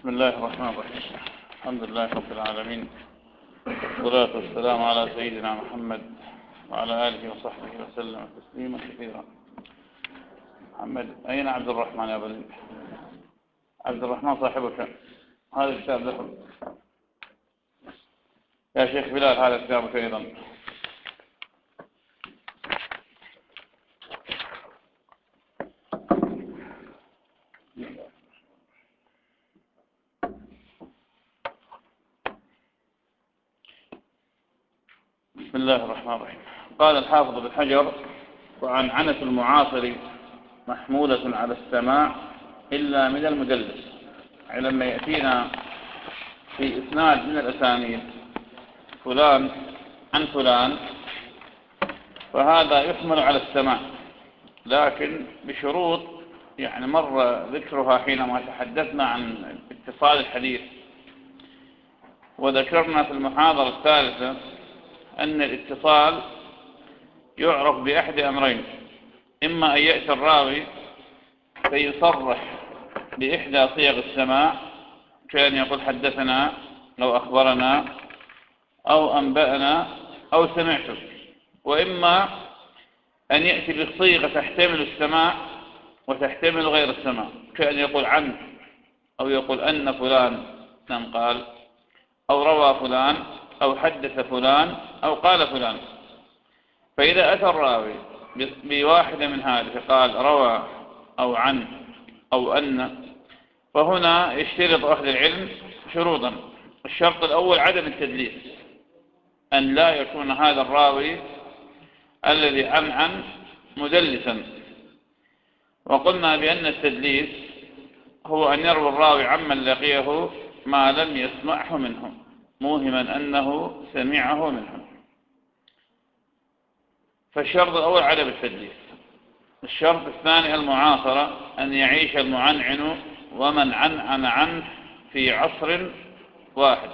بسم الله الرحمن الرحيم. الحمد لله رب العالمين، والصلاة والسلام على سيدنا محمد وعلى آله وصحبه وسلم تسليما كثيرا. محمد، أين عبد الرحمن يا بني؟ عبد الرحمن صاحبك، هذا الكتاب له. يا شيخ بلال، هذا كتابك أيضا. بسم الله الرحمن الرحيم. قال الحافظ بن حجر: وعنعنة المعاصر محمولة على السماع إلا من المدلس. يعني لما يأتينا في إسناد من الأسانيد فلان عن فلان فهذا يحمل على السماع، لكن بشروط يعني مر ذكرها حينما تحدثنا عن اتصال الحديث، وذكرنا في المحاضرة الثالثة أن الاتصال يعرف بأحد أمرين: إما أن يأتي الراوي فيصرح بإحدى صيغ السماع كان يقول حدثنا أو أخبرنا أو أنبأنا أو سمعت، وإما أن يأتي بصيغة تحتمل السماع وتحتمل غير السماع، كأن يقول عن أو يقول أن فلان قال أو روى فلان أو حدث فلان أو قال فلان. فإذا أتى الراوي بواحدة من هذه قال روى أو عن أو أن، فهنا يشترط أهل العلم شروطا. الشرط الأول عدم التدليس، أن لا يكون هذا الراوي الذي عن مدلسا. وقلنا بأن التدليس هو أن يروي الراوي عمن لقيه ما لم يسمعه منه موهما أنه سمعه منه. فالشرط الأول عدم التدليس. الشرط الثاني المعاصرة، أن يعيش المعنعن ومن عنعن عنه في عصر واحد.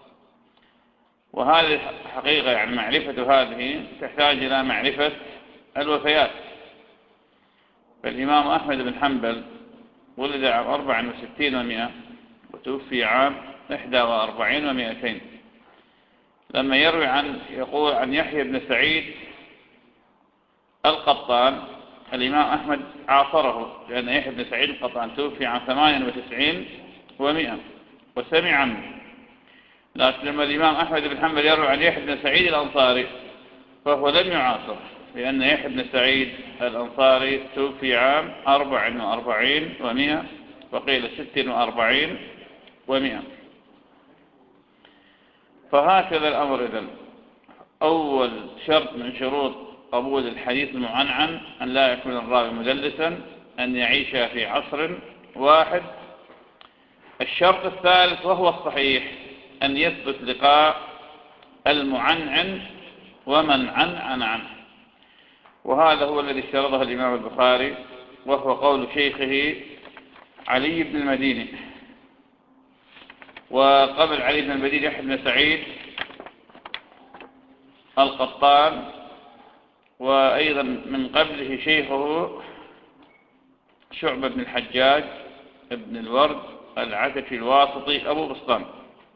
وهذه حقيقة، يعني معرفة هذه تحتاج إلى معرفة الوفيات. فالإمام أحمد بن حنبل ولد عام 64 و100 وتوفي عام 41 و200. لما يروي يقول عن يحيى بن سعيد القطان، الإمام أحمد عاصره، لأن يحيى بن سعيد القطان توفي عام 98 و100 وسمع عنه. لكن لما الإمام أحمد بن حنبل يروي عن يحيى بن سعيد الأنصاري فهو لم يعاصره، لأن يحيى بن سعيد الأنصاري توفي عام 44 و100 وقيل 46 و100. فهكذا الأمر. إذن أول شرط من شروط قبول الحديث المعنعن أن لا يكون الراوي مدلسا، أن يعيش في عصر واحد. الشرط الثالث وهو الصحيح أن يثبت لقاء المعنعن ومن عنعن عنه، وهذا هو الذي اشترطه الإمام البخاري، وهو قول شيخه علي بن المديني. وقبل علي بن المديني يحيى بن سعيد القطان، وأيضا من قبله شيخه شعبة بن الحجاج ابن الورد العتكي الواسطي أبو بسطام.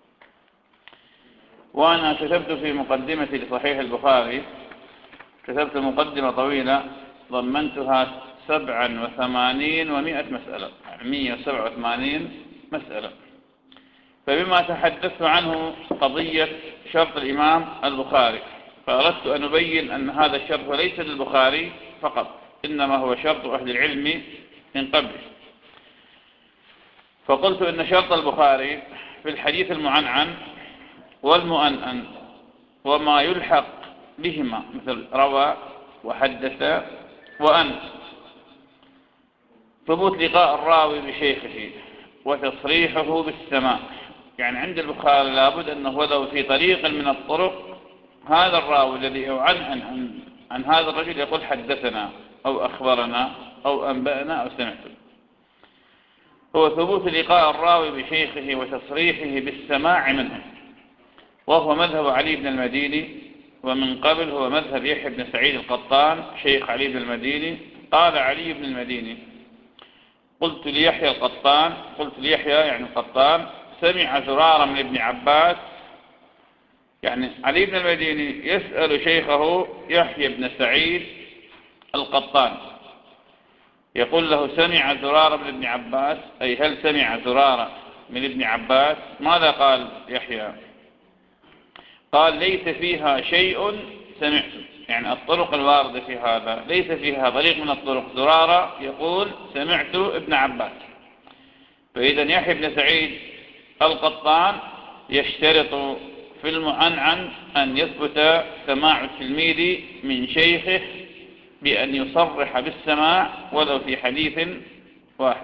وأنا كتبت في مقدمتي لصحيح البخاري، كتبت مقدمة طويلة ضمنتها 87 و100 مسألة، يعني 187 مسألة. فبما تحدثت عنه قضية شرط الإمام البخاري، فأردت أن أبين أن هذا الشرط ليس للبخاري فقط، إنما هو شرط أهل العلم من قبله. فقلت إن شرط البخاري في الحديث المعنعن والمؤنن وما يلحق بهما مثل روى وحدث وأن، ثبوت لقاء الراوي بشيخه وتصريحه بالسماع. يعني عند البخاري لابد أنه ولو في طريق من الطرق هذا الراوي الذي عن هذا الرجل يقول حدثنا أو أخبرنا أو أنبأنا أو سمعت. هو ثبوت لقاء الراوي بشيخه وتصريحه بالسماع منه، وهو مذهب علي بن المديني، ومن قبل هو مذهب يحيى بن سعيد القطان شيخ علي بن المديني. قال علي بن المديني: قلت ليحيى القطان، قلت ليحيى يعني القطان، سمع زرارة من ابن عباس، يعني علي بن المديني يسأل شيخه يحيى بن سعيد القطان، يقول له سمع زرارة من ابن عباس، أي هل سمع زرارة من ابن عباس؟ ماذا قال يحيى؟ قال ليس فيها شيء سمعته، يعني الطرق الواردة في هذا ليس فيها طريق من الطرق زرارة يقول سمعت ابن عباس. فإذا يحيى بن سعيد القطان يشترط في المعنعن أن يثبت سماع التلميذ من شيخه بأن يصرح بالسماع ولو في حديث واحد.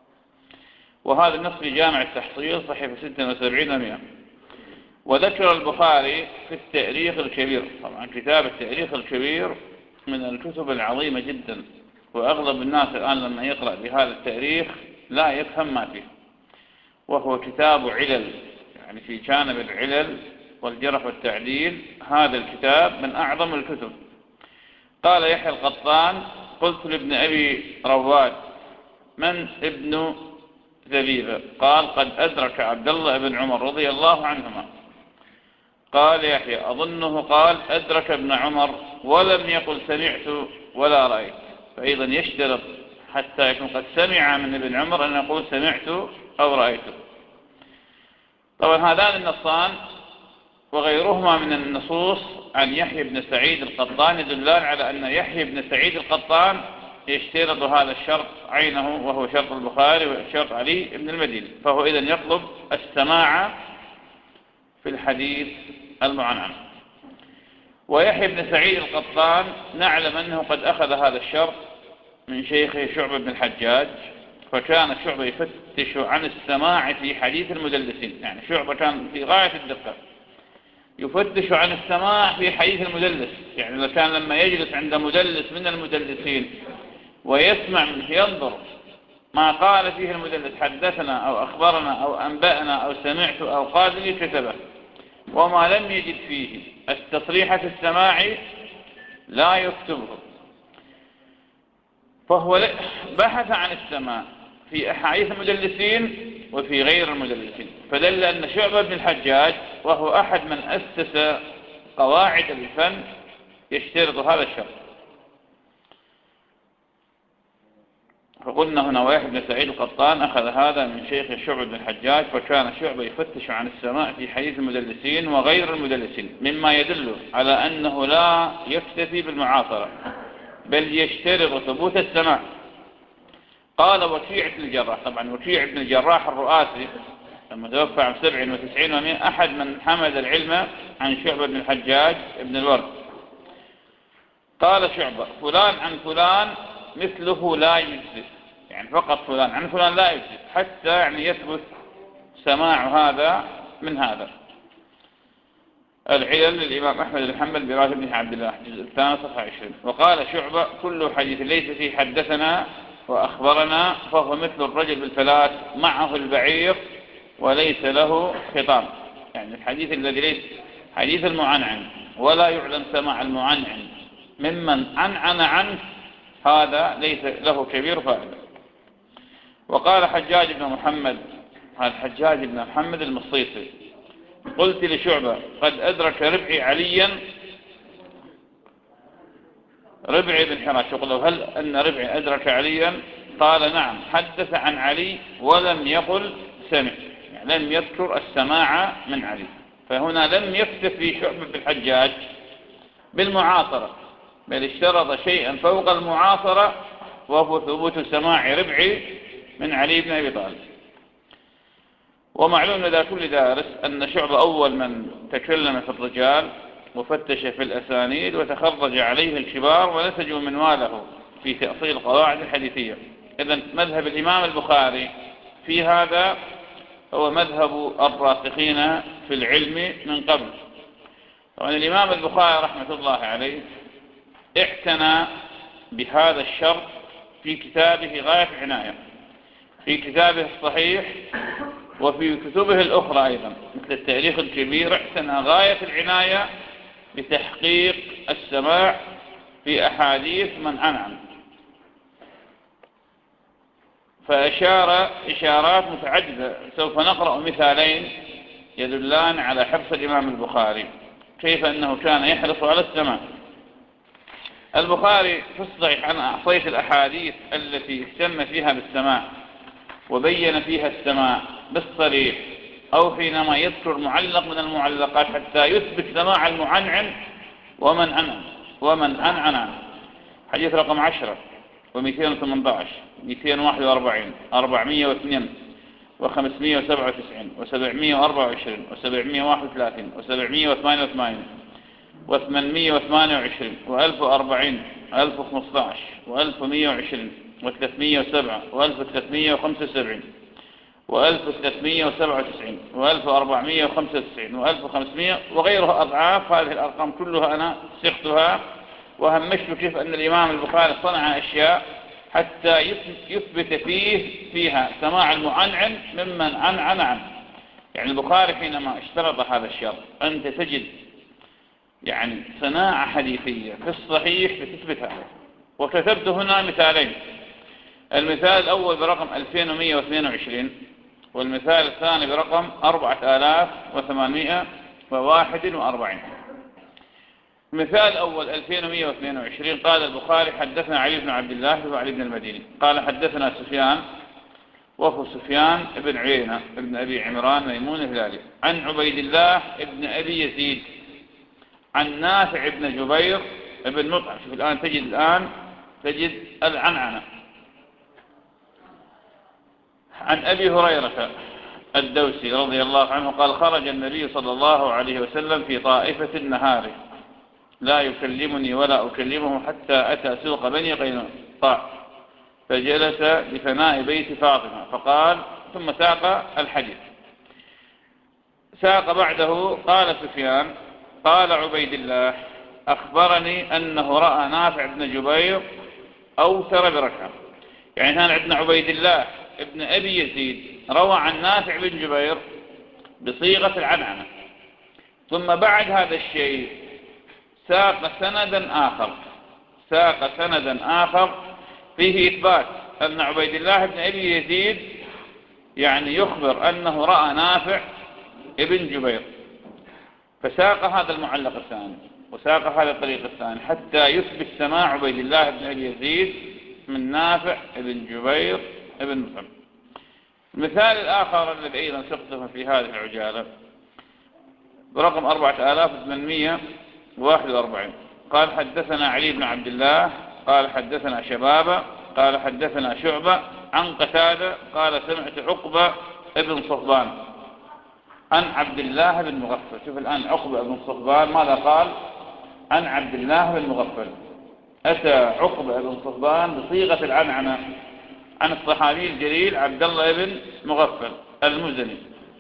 وهذا النص في جامع التحصيل صحيفة 76 و100. وذكر البخاري في التاريخ الكبير، طبعا كتاب التاريخ الكبير من الكتب العظيمة جدا، وأغلب الناس الآن لما يقرأ بهذا التاريخ لا يفهم ما فيه، وهو كتاب علل، يعني في جانب العلل والجرح والتعديل هذا الكتاب من أعظم الكتب. قال يحيى القطان قلت لابن أبي رواد من ابن زبيبة؟ قال قد أدرك عبد الله بن عمر رضي الله عنهما. قال يحيى أظنه قال أدرك ابن عمر ولم يقل سمعت ولا رأيت، فأيضا يشترط حتى يكون قد سمع من ابن عمر أن يقول سمعت أو رأيت. طبعا هذان النصان وغيرهما من النصوص عن يحيى بن سعيد القطان يدلان على أن يحيى بن سعيد القطان يشترط هذا الشرط عينه، وهو شرط البخاري وشرط علي بن المديني، فهو إذن يطلب السماع في الحديث المعنعن. ويحيى بن سعيد القطان نعلم أنه قد أخذ هذا الشرط من شيخه شعبة بن الحجاج، فكان شعبة يفتش عن السماع في حديث المدلسين، يعني شعبة كان في غاية الدقة يفتش عن السماع في حديث المدلس، يعني كان لما يجلس عند مدلس من المدلسين ويسمع منه ينظر ما قال فيه المدلس حدثنا أو أخبرنا أو أنبأنا أو سمعت أو قال لي كتبه، وما لم يجد فيه التصريح في السماع لا يكتبه. فهو بحث عن السماع في أحاديث المدلسين وفي غير المدلسين، فدل أن شعبة بن الحجاج وهو أحد من أسس قواعد الفن يشترط هذا الشرط. فقلنا هنا ويحيى بن سعيد القطان أخذ هذا من شيخ شعبة بن الحجاج، فكان شعبة يفتش عن السماع في حديث المدلسين وغير المدلسين، مما يدل على أنه لا يكتفي بالمعاصرة بل يشترط ثبوت السماع. قال وكيع بن الجراح، طبعا وكيع بن الجراح الرؤاسي المتوفى عام 97 و100 أحد من حمل العلم عن شعبة بن الحجاج بن الورد. قال شعبة فلان عن فلان مثله لا يجزئ، يعني فقط فلان عن فلان لا يجزئ حتى يعني يثبت سماع هذا من هذا. العلل للإمام أحمد بن حنبل برواية بن عبد الله الجزء الثاني صفحة 20. وقال شعبة كل حديث ليس فيه حدثنا وأخبرنا فهو مثل الرجل بالفلاة معه البعير وليس له خطام، يعني الحديث الذي ليس حديث المعنعن ولا يعلم سماع المعنعن ممن عنعن عنه هذا ليس له كبير فائدة. وقال حجاج بن محمد، هذا حجاج بن محمد المصيصي، قلت لشعبة قد أدرك ربعي عليا، ربعي بن حراش يقول له هل أن ربعي أدرك عليا؟ قال نعم حدث عن علي ولم يقل سمع، يعني لم يذكر السماع من علي. فهنا لم يكتفي شعبة بالحجاج بالمعاصرة بل اشترط شيئا فوق المعاصرة، وهو ثبوت سماع ربعي من علي بن أبي طالب. ومعلوم لدى كل دارس أن شعبة أول من تكلم في الرجال وفتش في الأسانيد وتخرج عليه الكبار ونسجوا منواله في تأصيل القواعد الحديثية. إذن مذهب الإمام البخاري في هذا هو مذهب الراسخين في العلم من قبل. طبعا الإمام البخاري رحمة الله عليه اعتنى بهذا الشرط في كتابه غاية العناية، في كتابه الصحيح وفي كتبه الأخرى أيضا مثل التاريخ الكبير اعتنى غاية العناية بتحقيق السماع في أحاديث من عنعن. فأشار إشارات متعددة، سوف نقرأ مثالين يدلان على حرص الإمام البخاري، كيف أنه كان يحرص على السماع. البخاري في الصحيح أنا أعطيت الأحاديث التي اهتم فيها بالسماع وبين فيها السماع بالصريح، أو حينما يذكر معلق من المعلقات حتى يثبت سماع المعنعن ومن عنعن عنه. حديث رقم 10 و218 241 402 و597 و724 و731 و788 و828 و1040 1015 و1120 و307 و1375 و1397 و1495 و1500 وغيرها أضعاف. هذه الأرقام كلها أنا سقتها وهمشت كيف أن الإمام البخاري صنع أشياء حتى يثبت فيها سماع المعنعن ممن عنعن عنه. يعني البخاري حينما اشترط هذا الشرط أنت تجد يعني صناعة حديثية في الصحيح بتثبت هذا. وكتبت هنا مثالين، المثال الأول برقم 2122 والمثال الثاني برقم 4841. المثال الأول 2122 قال البخاري حدثنا علي بن عبد الله وعلي بن المديني قال حدثنا سفيان وهو سفيان بن عيينة بن أبي عمران ميمون الهلالي عن عبيد الله بن أبي يزيد عن نافع بن جبير بن مطعم. شوف الآن تجد العنعنة. عن أبي هريرة الدوسي رضي الله عنه قال خرج النبي صلى الله عليه وسلم في طائفة النهار لا يكلمني ولا أكلمه حتى أتى سوق بني قينقاع فجلس بفناء بيت فاطمة فقال، ثم ساق الحديث. ساق بعده قال سفيان قال عبيد الله أخبرني أنه رأى نافع بن جبير أوتر بركعة. يعني هنا عندنا عبيد الله ابن أبي يزيد روى عن نافع بن جبير بصيغة العنعنة، ثم بعد هذا الشيء ساق سندا آخر فيه إثبات أن عبيد الله بن أبي يزيد يعني يخبر أنه رأى نافع ابن جبير، فساق هذا المعلق الثاني وساق هذا الطريق الثاني حتى يثبت سماع عبيد الله بن أبي يزيد من نافع ابن جبير ابن مطعم. المثال الآخر الذي أيضا سقطه في هذه العجالة برقم 4841 قال حدثنا علي بن عبد الله قال حدثنا شبابة قال حدثنا شعبة عن قتادة قال سمعت عقبة ابن صهبان عن عبد الله بن مغفل. شوف الآن عقبة ابن صهبان ماذا قال؟ عن عبد الله بن مغفل. أتى عقبة ابن صهبان بصيغة العنعنة عن الصحابي الجليل عبد الله بن مغفل المزني،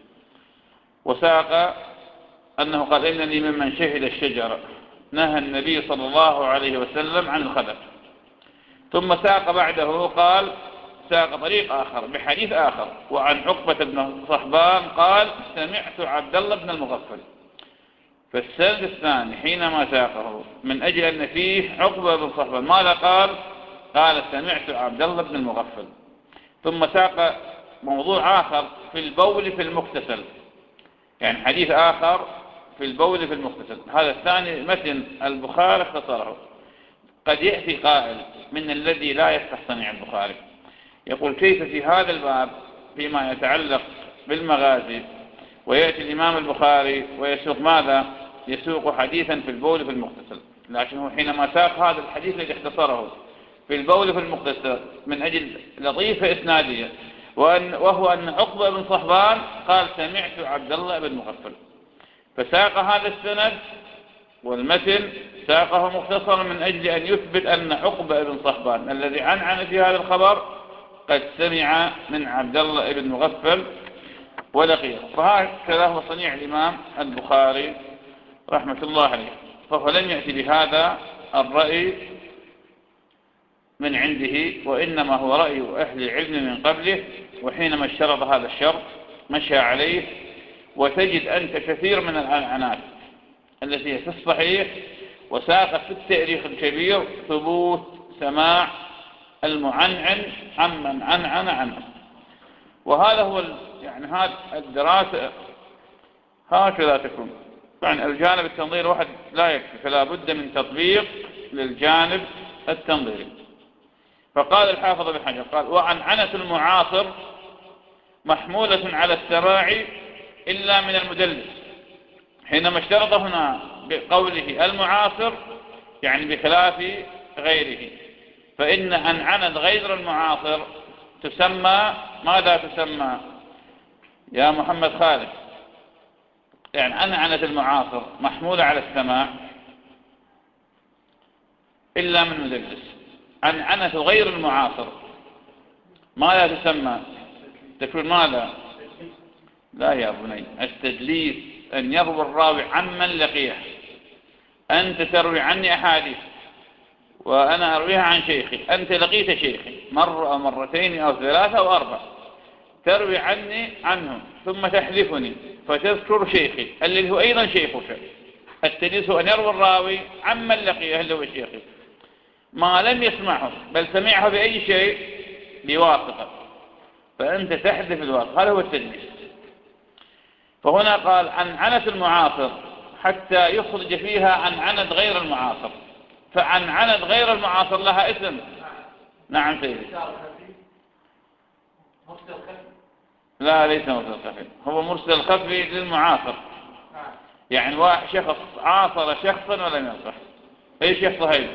وساق أنه قال إنني ممن شهد الشجرة نهى النبي صلى الله عليه وسلم عن الخلف. ثم ساق بعده قال ساق طريق آخر بحديث آخر وعن عقبة بن صهبان قال سمعت عبد الله بن المغفل. فالسند الثاني حينما ساقه من أجل أن فيه عقبة بن صهبان ماذا قال؟ قال سمعت عبد الله بن المغفل. ثم ساق موضوع آخر في البول في المغتسل، يعني حديث آخر في البول في المغتسل. هذا الثاني متن البخاري اختصره. قد يأتي قائل من الذي لا يفتح صنيع البخاري يقول كيف في هذا الباب فيما يتعلق بالمغازي ويأتي الإمام البخاري ويسوق ماذا؟ يسوق حديثا في البول في المغتسل، لكنه حينما ساق هذا الحديث الذي اختصره في البول في المغتسل من أجل لطيفة إسنادية وهو أن عقبة بن صهبان قال سمعت عبد الله بن مغفل، فساق هذا السند والمتن ساقه مختصرا من أجل أن يثبت أن عقبة بن صهبان الذي عنعن في هذا الخبر قد سمع من عبد الله بن مغفل ولقيه. فهكذا هو صنيع الإمام البخاري رحمة الله عليه، فهو لم يأتي بهذا الرأي من عنده، وإنما هو رأي أهل العلم من قبله، وحينما اشترط هذا الشرط مشى عليه. وتجد أنت كثير من العنعنات التي هي في الصحيح وساقت في التاريخ الكبير ثبوت سماع المعنعن عمن عنعن عنه. وهذا هو يعني هذا الدراسة هكذا تكون. يعني الجانب التنظيري واحد لا يكفي، فلا بد من تطبيق للجانب التنظيري. فقال الحافظ بن حجر قال: وعنعنة المعاصر محمولة على السماع إلا من المدلس. حينما اشترط هنا بقوله المعاصر يعني بخلاف غيره، فإن عنعنة غير المعاصر تسمى ماذا تسمى يا محمد خالد؟ يعني عنعنة المعاصر محمولة على السماع إلا من مدلس. عنعنة غير المعاصر ماذا تسمى؟ تكون ماذا؟ لا يا بني، التدليس أن يروي الراوي عمن لقيه. أنت تروي عني أحاديث وأنا أرويها عن شيخي، أنت لقيت شيخي مرة أو مرتين أو ثلاثة أو أربع، تروي عني عنه ثم تحذفني فتذكر شيخي الذي هو أيضا شيخك. التدليس أن يروي الراوي عمن لقيه اللي هو شيخي ما لم يسمعه بل سمعه بأي شيء بواسطة، فأنت تحذف الواسطة. هذا هو التدليس. فهنا قال عنعنة المعاصر حتى يخرج فيها عنعنة غير المعاصر. فعنعنة غير المعاصر لها اسم. نعم سيدي. لا ليس مرسل خفي، هو مرسل خفي للمعاصر. يعني واحد شخص عاصر شخصا ولم يلقه. ايش يحصل هيدا؟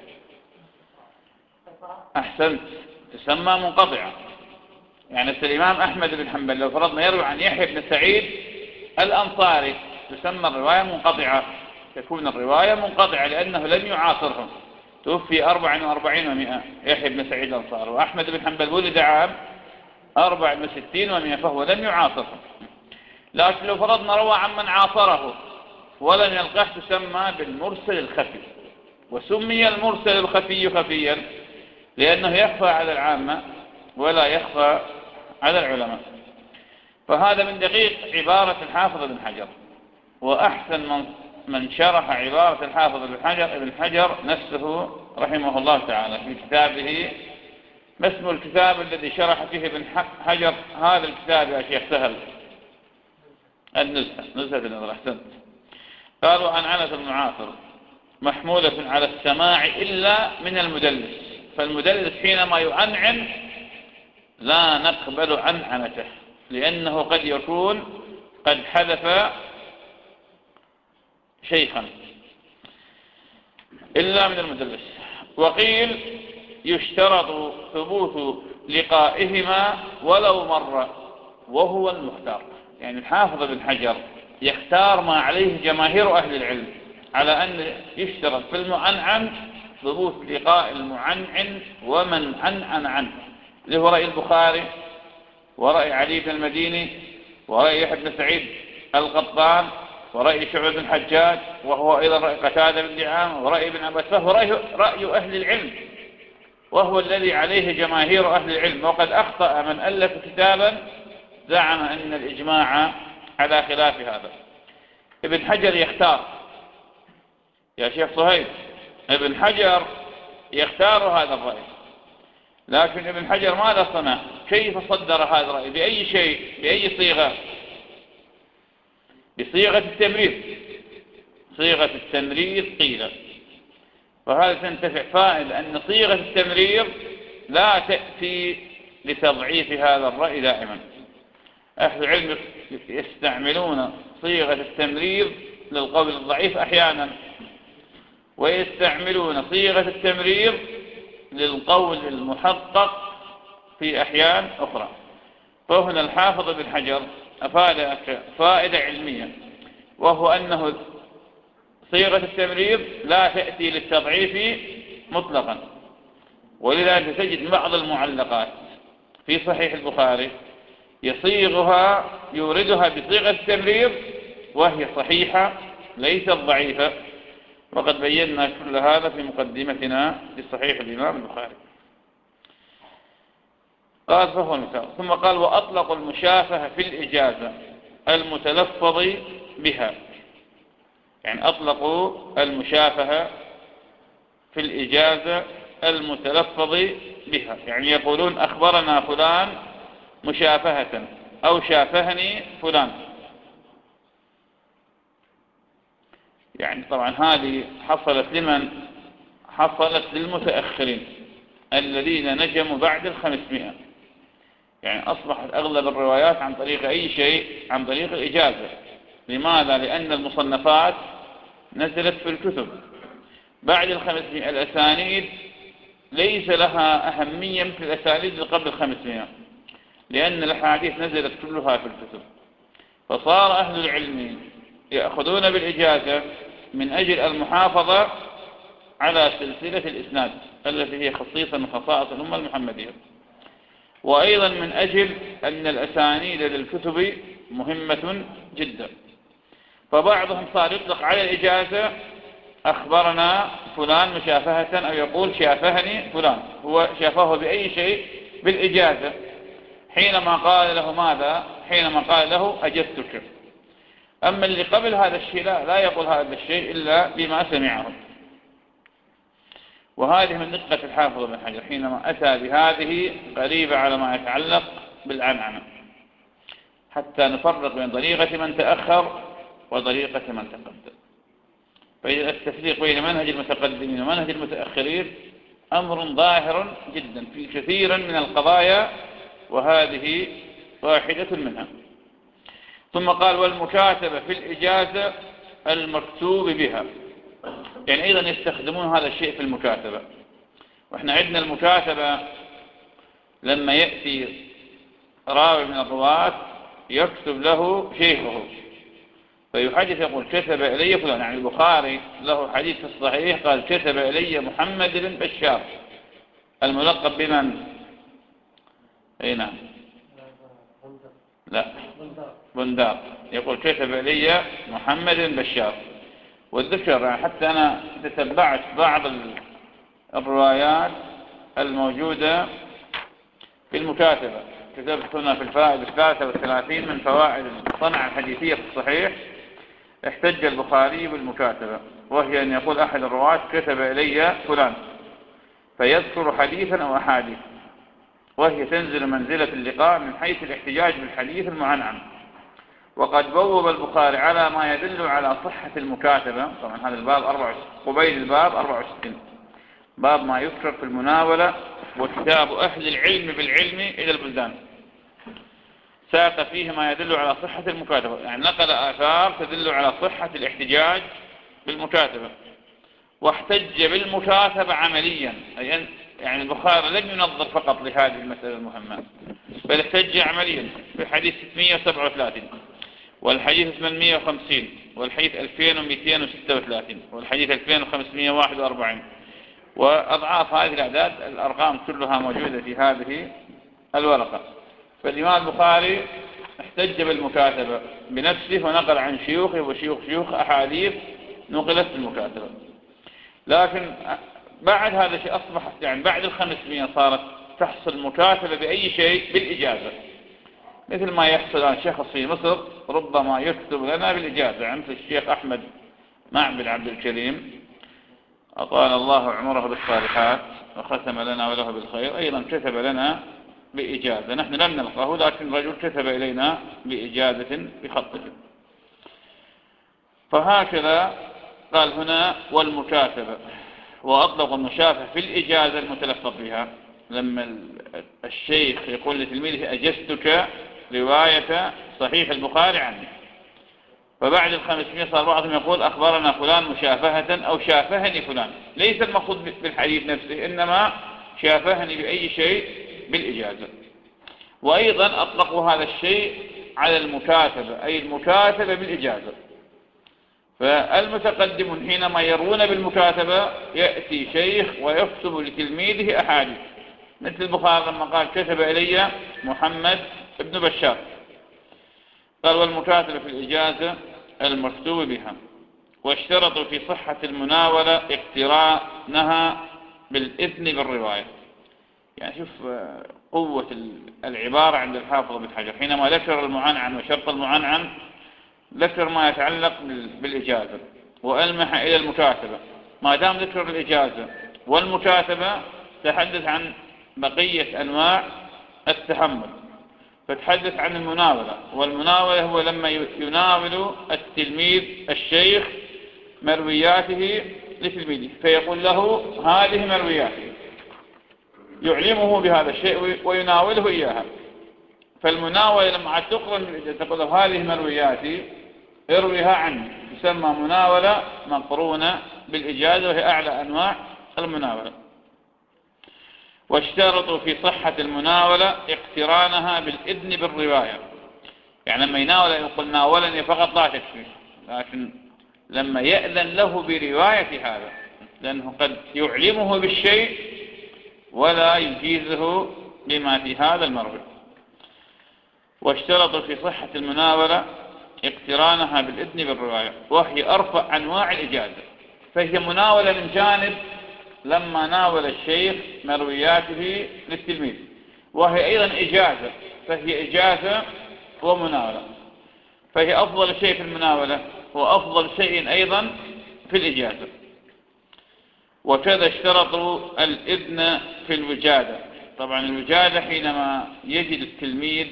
احسنت، تسمى منقطعة. يعني الإمام أحمد بن حنبل لو فرضنا يروي عن يحيى بن سعيد الأنصاري تسمى الرواية منقطعة، تكون الرواية منقطعة لأنه لم يعاصرهم. توفي 44 و100 يحيى بن سعيد الأنصاري، وأحمد بن حنبل ولد عام 64 و100 فهو لم يعاصرهم. لكن لو فرضنا روى عمن عاصره ولم يلقه تسمى بالمرسل الخفي. وسمي المرسل الخفي خفيا لأنه يخفى على العامة ولا يخفى على العلماء. فهذا من دقيق عبارة الحافظ ابن حجر. وأحسن من شرح عبارة الحافظ ابن حجر نفسه رحمه الله تعالى في كتابه. ما اسم الكتاب الذي شرح فيه ابن حجر هذا الكتاب يا شيخ سهل؟ النزهة، نزهة النظر. أحسنت. قالوا عنعنة المعاصر محمولة على السماع إلا من المدلس. فالمدلس حينما يعنعن لا نقبل عنعنته لأنه قد يكون قد حذف شيخا إلا من المدلس. وقيل يشترط ثبوت لقائهما ولو مرة وهو المختار. يعني الحافظ بن حجر يختار ما عليه جماهير أهل العلم على أن يشترط في المعنعن ثبوت لقاء المعنعن ومن عنعن عنه، اللي هو رأي البخاري ورأي علي بن المديني ورأي يحيى بن سعيد القطان ورأي شعبة بن الحجاج وهو أيضا رأي قتادة بن دعامة ورأي ابن عباس، فهو رأي أهل العلم وهو الذي عليه جماهير أهل العلم. وقد أخطأ من ألف كتابا زعم أن الإجماع على خلاف هذا. ابن حجر يختار يا شيخ صهيب، ابن حجر يختار هذا الرأي. لكن ابن حجر ماذا صنع؟ كيف صدر هذا الرأي؟ بأي شيء؟ بأي صيغة؟ بصيغة التمريض. صيغة التمريض قيل. فهذا تنتفع فائدة أن صيغة التمريض لا تأتي لتضعيف هذا الرأي دائما. أهل العلم يستعملون صيغة التمريض للقول الضعيف أحيانا، ويستعملون صيغة التمريض للقول المحقق في أحيان أخرى. فهنا الحافظ بن حجر أفادك فائدة علمية، وهو أنه صيغة التمريض لا تأتي للتضعيف مطلقا. ولذلك تجد بعض المعلقات في صحيح البخاري يصيغها يوردها بصيغة التمريض وهي صحيحة ليست ضعيفة، وقد بينا كل هذا في مقدمتنا لصحيح الإمام البخاري. قال فهو المثال. ثم قال وأطلق المشافهة في الإجازة المتلفظ بها. يعني أطلقوا المشافهة في الإجازة المتلفظ بها، يعني يقولون أخبرنا فلان مشافهة أو شافهني فلان. يعني طبعا هذه حصلت لمن؟ حصلت للمتأخرين الذين نجموا بعد 500. يعني أصبحت أغلب الروايات عن طريق أي شيء؟ عن طريق الإجازة. لماذا؟ لأن المصنفات نزلت في الكتب بعد 500. الأسانيد ليس لها أهمية مثل الأسانيد اللي قبل 500، لأن الأحاديث نزلت كلها في الكتب. فصار أهل العلم يأخذون بالإجازة من أجل المحافظة على سلسلة الإسناد التي هي خصيصة من خصائص الأمة المحمدية، وأيضا من أجل أن الأسانيد للكتب مهمة جدا. فبعضهم صار يطلق على الإجازة أخبرنا فلان مشافهة، أو يقول شافهني فلان، هو شافه بأي شيء؟ بالإجازة. حينما قال له ماذا؟ حينما قال له أجزتك. أما اللي قبل هذا الشيء لا يقول هذا الشيء إلا بما سمعه. وهذه من دقة الحافظ بن حجر حينما أتى بهذه قريبة على ما يتعلق بالعنعنة، حتى نفرق بين طريقة من تأخر وطريقة من تقدم. فإذا التفريق بين منهج المتقدمين ومنهج المتأخرين أمر ظاهر جدا في كثيرا من القضايا، وهذه واحدة منها. ثم قال والمكاتبة في الإجازة المكتوب بها، يعني أيضا يستخدمون هذا الشيء في المكاتبة. وإحنا عندنا المكاتبة لما يأتي راوي من الرواة يكتب له شيخه فيحدث يقول كتب إلي فلان. يعني البخاري له حديث في الصحيح قال كتب إلي محمد بن بشار الملقب بمن؟ أي نعم، لا، بندار. يقول كتب إلي محمد بن بشار. والذكر حتى أنا تتبعت بعض الروايات الموجودة في المكاتبة، كتبت هنا في الفائدة 33 من فوائد الصنعة الحديثية في الصحيح. احتج البخاري بالمكاتبة، وهي أن يقول أحد الرواة كتب إلي فلان فيذكر حديثا أو أحاديث، وهي تنزل منزلة اللقاء من حيث الاحتجاج بالحديث المعنعن. وقد بوب البخاري على ما يدل على صحة المكاتبة. طبعا هذا الباب 64 قبيل الباب 64، باب ما يذكر في المناولة وكتاب أهل العلم بالعلم إلى البلدان، ساق فيه ما يدل على صحة المكاتبة. يعني نقل آثار تدل على صحة الاحتجاج بالمكاتبة، واحتج بالمكاتبة عمليا. أي يعني البخاري لم ينظر فقط لهذه المسألة المهمة، بل احتج عمليا في حديث 637 والحديث 850 والحديث 2236 والحديث 2541 وأضعاف هذه الأعداد. الأرقام كلها موجودة في هذه الورقة. فالإمام البخاري احتج بالمكاتبة بنفسه ونقل عن شيوخه وشيوخ أحاديث نقلت بالمكاتبة. لكن بعد هذا الشيء أصبحت يعني بعد 500 صارت تحصل مكاتبة بأي شيء بالإجازة، مثل ما يحصل الآن شخص في مصر ربما يكتب لنا بالإجازة، يعني مثل الشيخ أحمد معبد عبد الكريم أطال الله عمره بالصالحات وختم لنا وله بالخير، أيضا كتب لنا بإجازة. نحن لم نلقاه، لكن رجل كتب إلينا بإجازة بخطه. فهكذا قال هنا والمكاتبة، وأطلق المشافهة في الإجازة المتلفظ بها. لما الشيخ يقول لتلميذه أجزتك رواية صحيح البخاري عني، فبعد 500 صار بعضهم يقول أخبرنا فلان مشافهة أو شافهني فلان. ليس المقصود بالحديث نفسه، إنما شافهني بأي شيء؟ بالإجازة. وأيضا أطلقوا هذا الشيء على المكاتبة، أي المكاتبة بالإجازة. فالمتقدمون حينما يروون بالمكاتبة يأتي شيخ ويكتب لتلميذه أحاديث، مثل البخاري لما قال كتب إلي محمد بن بشار، قال والمكاتبة في الإجازة المكتوب بها. واشترطوا في صحة المناولة اقترانها بالإذن بالرواية. يعني شوف قوة العبارة عند الحافظ بن حجر، حينما ذكر المعنعن وشرط المعنعن ذكر ما يتعلق بالإجازة وألمح إلى المكاتبة. ما دام ذكر الإجازة والمكاتبة تحدث عن بقية أنواع التحمل، فتحدث عن المناولة. والمناولة هو لما يناول التلميذ الشيخ مروياته لتلميذه، فيقول له هذه مروياتي، يعلمه بهذا الشيء ويناوله إياها. فالمناولة لما تقرن تقول له هذه مروياتي ارويها عني، تسمى مناولة مقرونة بالإجازة، وهي أعلى أنواع المناولة. واشترطوا في صحة المناولة اقترانها بالإذن بالرواية. يعني لما يناول يقول ناولني فقط لا تكفي، لكن لما يأذن له برواية هذا، لأنه قد يعلمه بالشيء ولا يجيزه بما في هذا المروي. واشترطوا في صحة المناولة اقترانها بالإذن بالرواية، وهي أرفع أنواع الإجازة. فهي مناولة من جانب لما ناول الشيخ مروياته للتلميذ، وهي أيضا إجازة، فهي إجازة ومناولة، فهي أفضل شيء في المناولة وأفضل شيء أيضا في الإجازة. وكذا اشترطوا الإذن في الوجادة. طبعا الوجادة حينما يجد التلميذ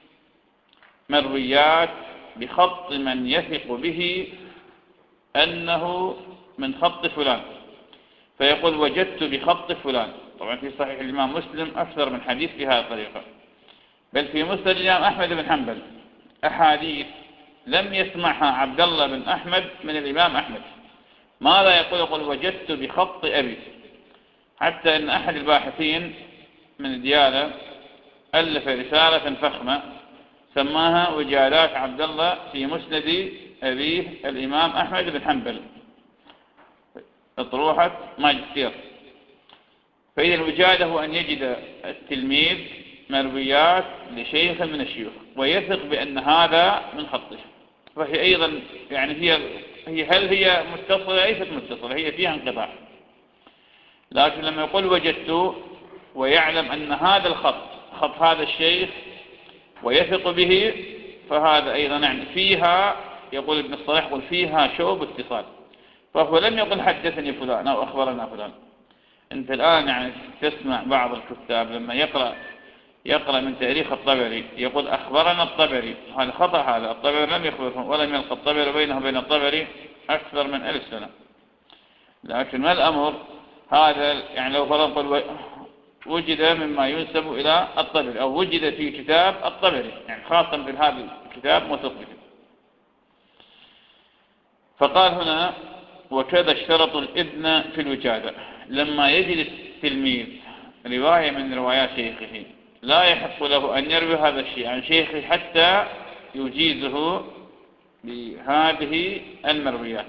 مرويات بخط من يثق به أنه من خط فلان، فيقول وجدت بخط فلان. طبعا في صحيح الإمام مسلم أكثر من حديث بهذه الطريقة، بل في مسند الإمام أحمد بن حنبل أحاديث لم يسمعها عبد الله بن أحمد من الإمام أحمد. ماذا يقول وجدت بخط أبي، حتى أن أحد الباحثين من ديالى ألف رسالة فخمة سماها وجادات عبد الله في مسند أبيه الإمام أحمد بن حنبل، أطروحة ماجستير. فإذا الوجادة هو أن يجد التلميذ مرويات لشيخ من الشيوخ ويثق بأن هذا من خطه، فهي أيضا يعني هل هي متصلة؟ ليست متصلة، هي فيها انقطاع. لكن لما يقول وجدت ويعلم أن هذا الخط خط هذا الشيخ ويثق به، فهذا أيضا يعني فيها، يقول ابن الصلاح يقول فيها شوب اتصال. فهو لم يقل حدثني فلان أو أخبرنا فلان. أنت الآن يعني تسمع بعض الكتاب لما يقرأ من تاريخ الطبري يقول أخبرنا الطبري، هذا خطأ. هذا الطبري لم يخبرهم، ولم يلقى الطبري بينه وبين الطبري أكثر من 1000 سنة. لكن ما الأمر هذا؟ يعني لو فرض وجد مما ينسب إلى الطبري أو وجد في كتاب الطبري، يعني خاصة في هذا الكتاب موثوق به. فقال هنا وكذا اشترط الإذن في الوجادة. لما يجد التلميذ رواية من روايات شيخه لا يحق له أن يروي هذا الشيء عن شيخه حتى يجيزه بهذه المرويات.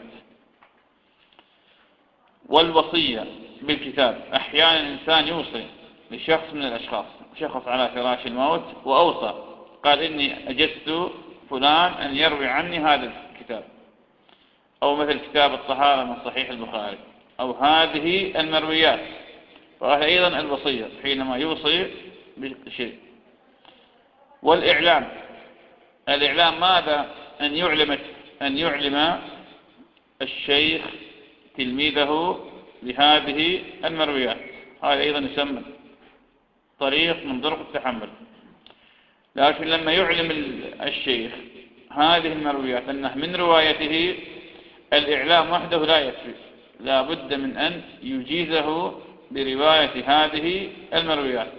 والوصية بالكتاب، أحيانا الإنسان يوصي لشخص من الأشخاص، شخص على فراش الموت وأوصى قال إني أجزت فلان أن يروي عني هذا الكتاب، أو مثل كتاب الطهارة من صحيح البخاري، أو هذه المرويات. وهذا أيضا الوصية حينما يوصي بشيء. والإعلام، الإعلام ماذا؟ أن يعلم الشيخ تلميذه بهذه المرويات، هذا أيضا يسمى طريق من طرق التحمل. لكن لما يعلم الشيخ هذه المرويات أنه من روايته، الإعلام وحده لا يكفي، لا بد من أن يجيزه برواية هذه المرويات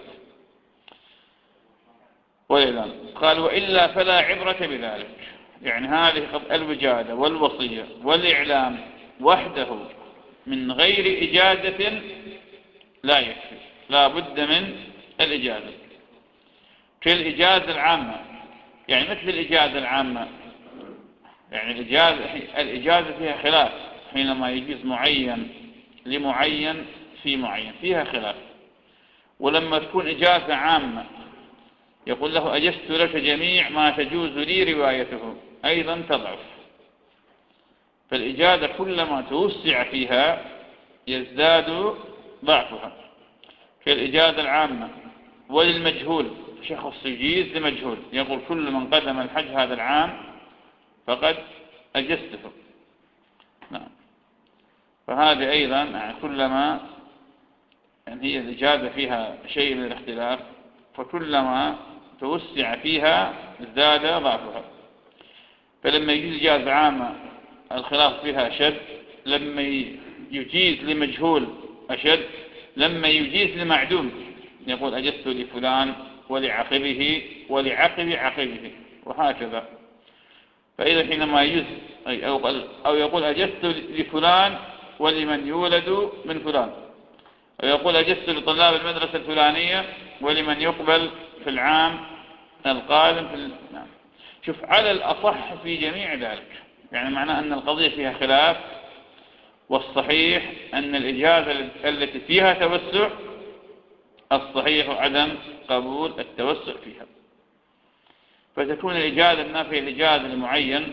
والإعلام. قال وإلا فلا عبرة بذلك. يعني هذه الوجادة والوصية والإعلام وحده من غير إجازة لا يكفي، لا بد من الإجازة. كالإجازة العامة، يعني مثل الإجازة العامة، يعني الإجازة فيها خلاف، حينما يجيز معين لمعين في معين فيها خلاف. ولما تكون إجازة عامة يقول له أجزت لك جميع ما تجوز لي روايته، أيضا تضعف. فالإجازة كلما توسع فيها يزداد ضعفها. كالإجازة العامة. وللمجهول، شخص يجيز لمجهول يقول كل من قدم الحج هذا العام فقد أجزته. نعم. فهذه أيضا كلما يعني هي الإجازة فيها شيء من الاختلاف، فكلما توسع فيها ازداد ضعفها. فلما يجيز إجازة عامة الخلاف فيها أشد، لما يجيز لمجهول أشد، لما يجيز لمعدوم يقول أجزت لفلان ولعقبه ولعقب عقبه وهكذا. فإذا حينما يجوز أو يقول أجزت لفلان ولمن يولد من فلان، أو يقول أجزت لطلاب المدرسة الفلانية ولمن يقبل في العام القادم نعم. شوف على الأصح في جميع ذلك، يعني معناه أن القضية فيها خلاف، والصحيح أن الإجازة التي فيها توسع الصحيح عدم قبول التوسع فيها. فتكون الإجازة النافية الإجازة لمعين،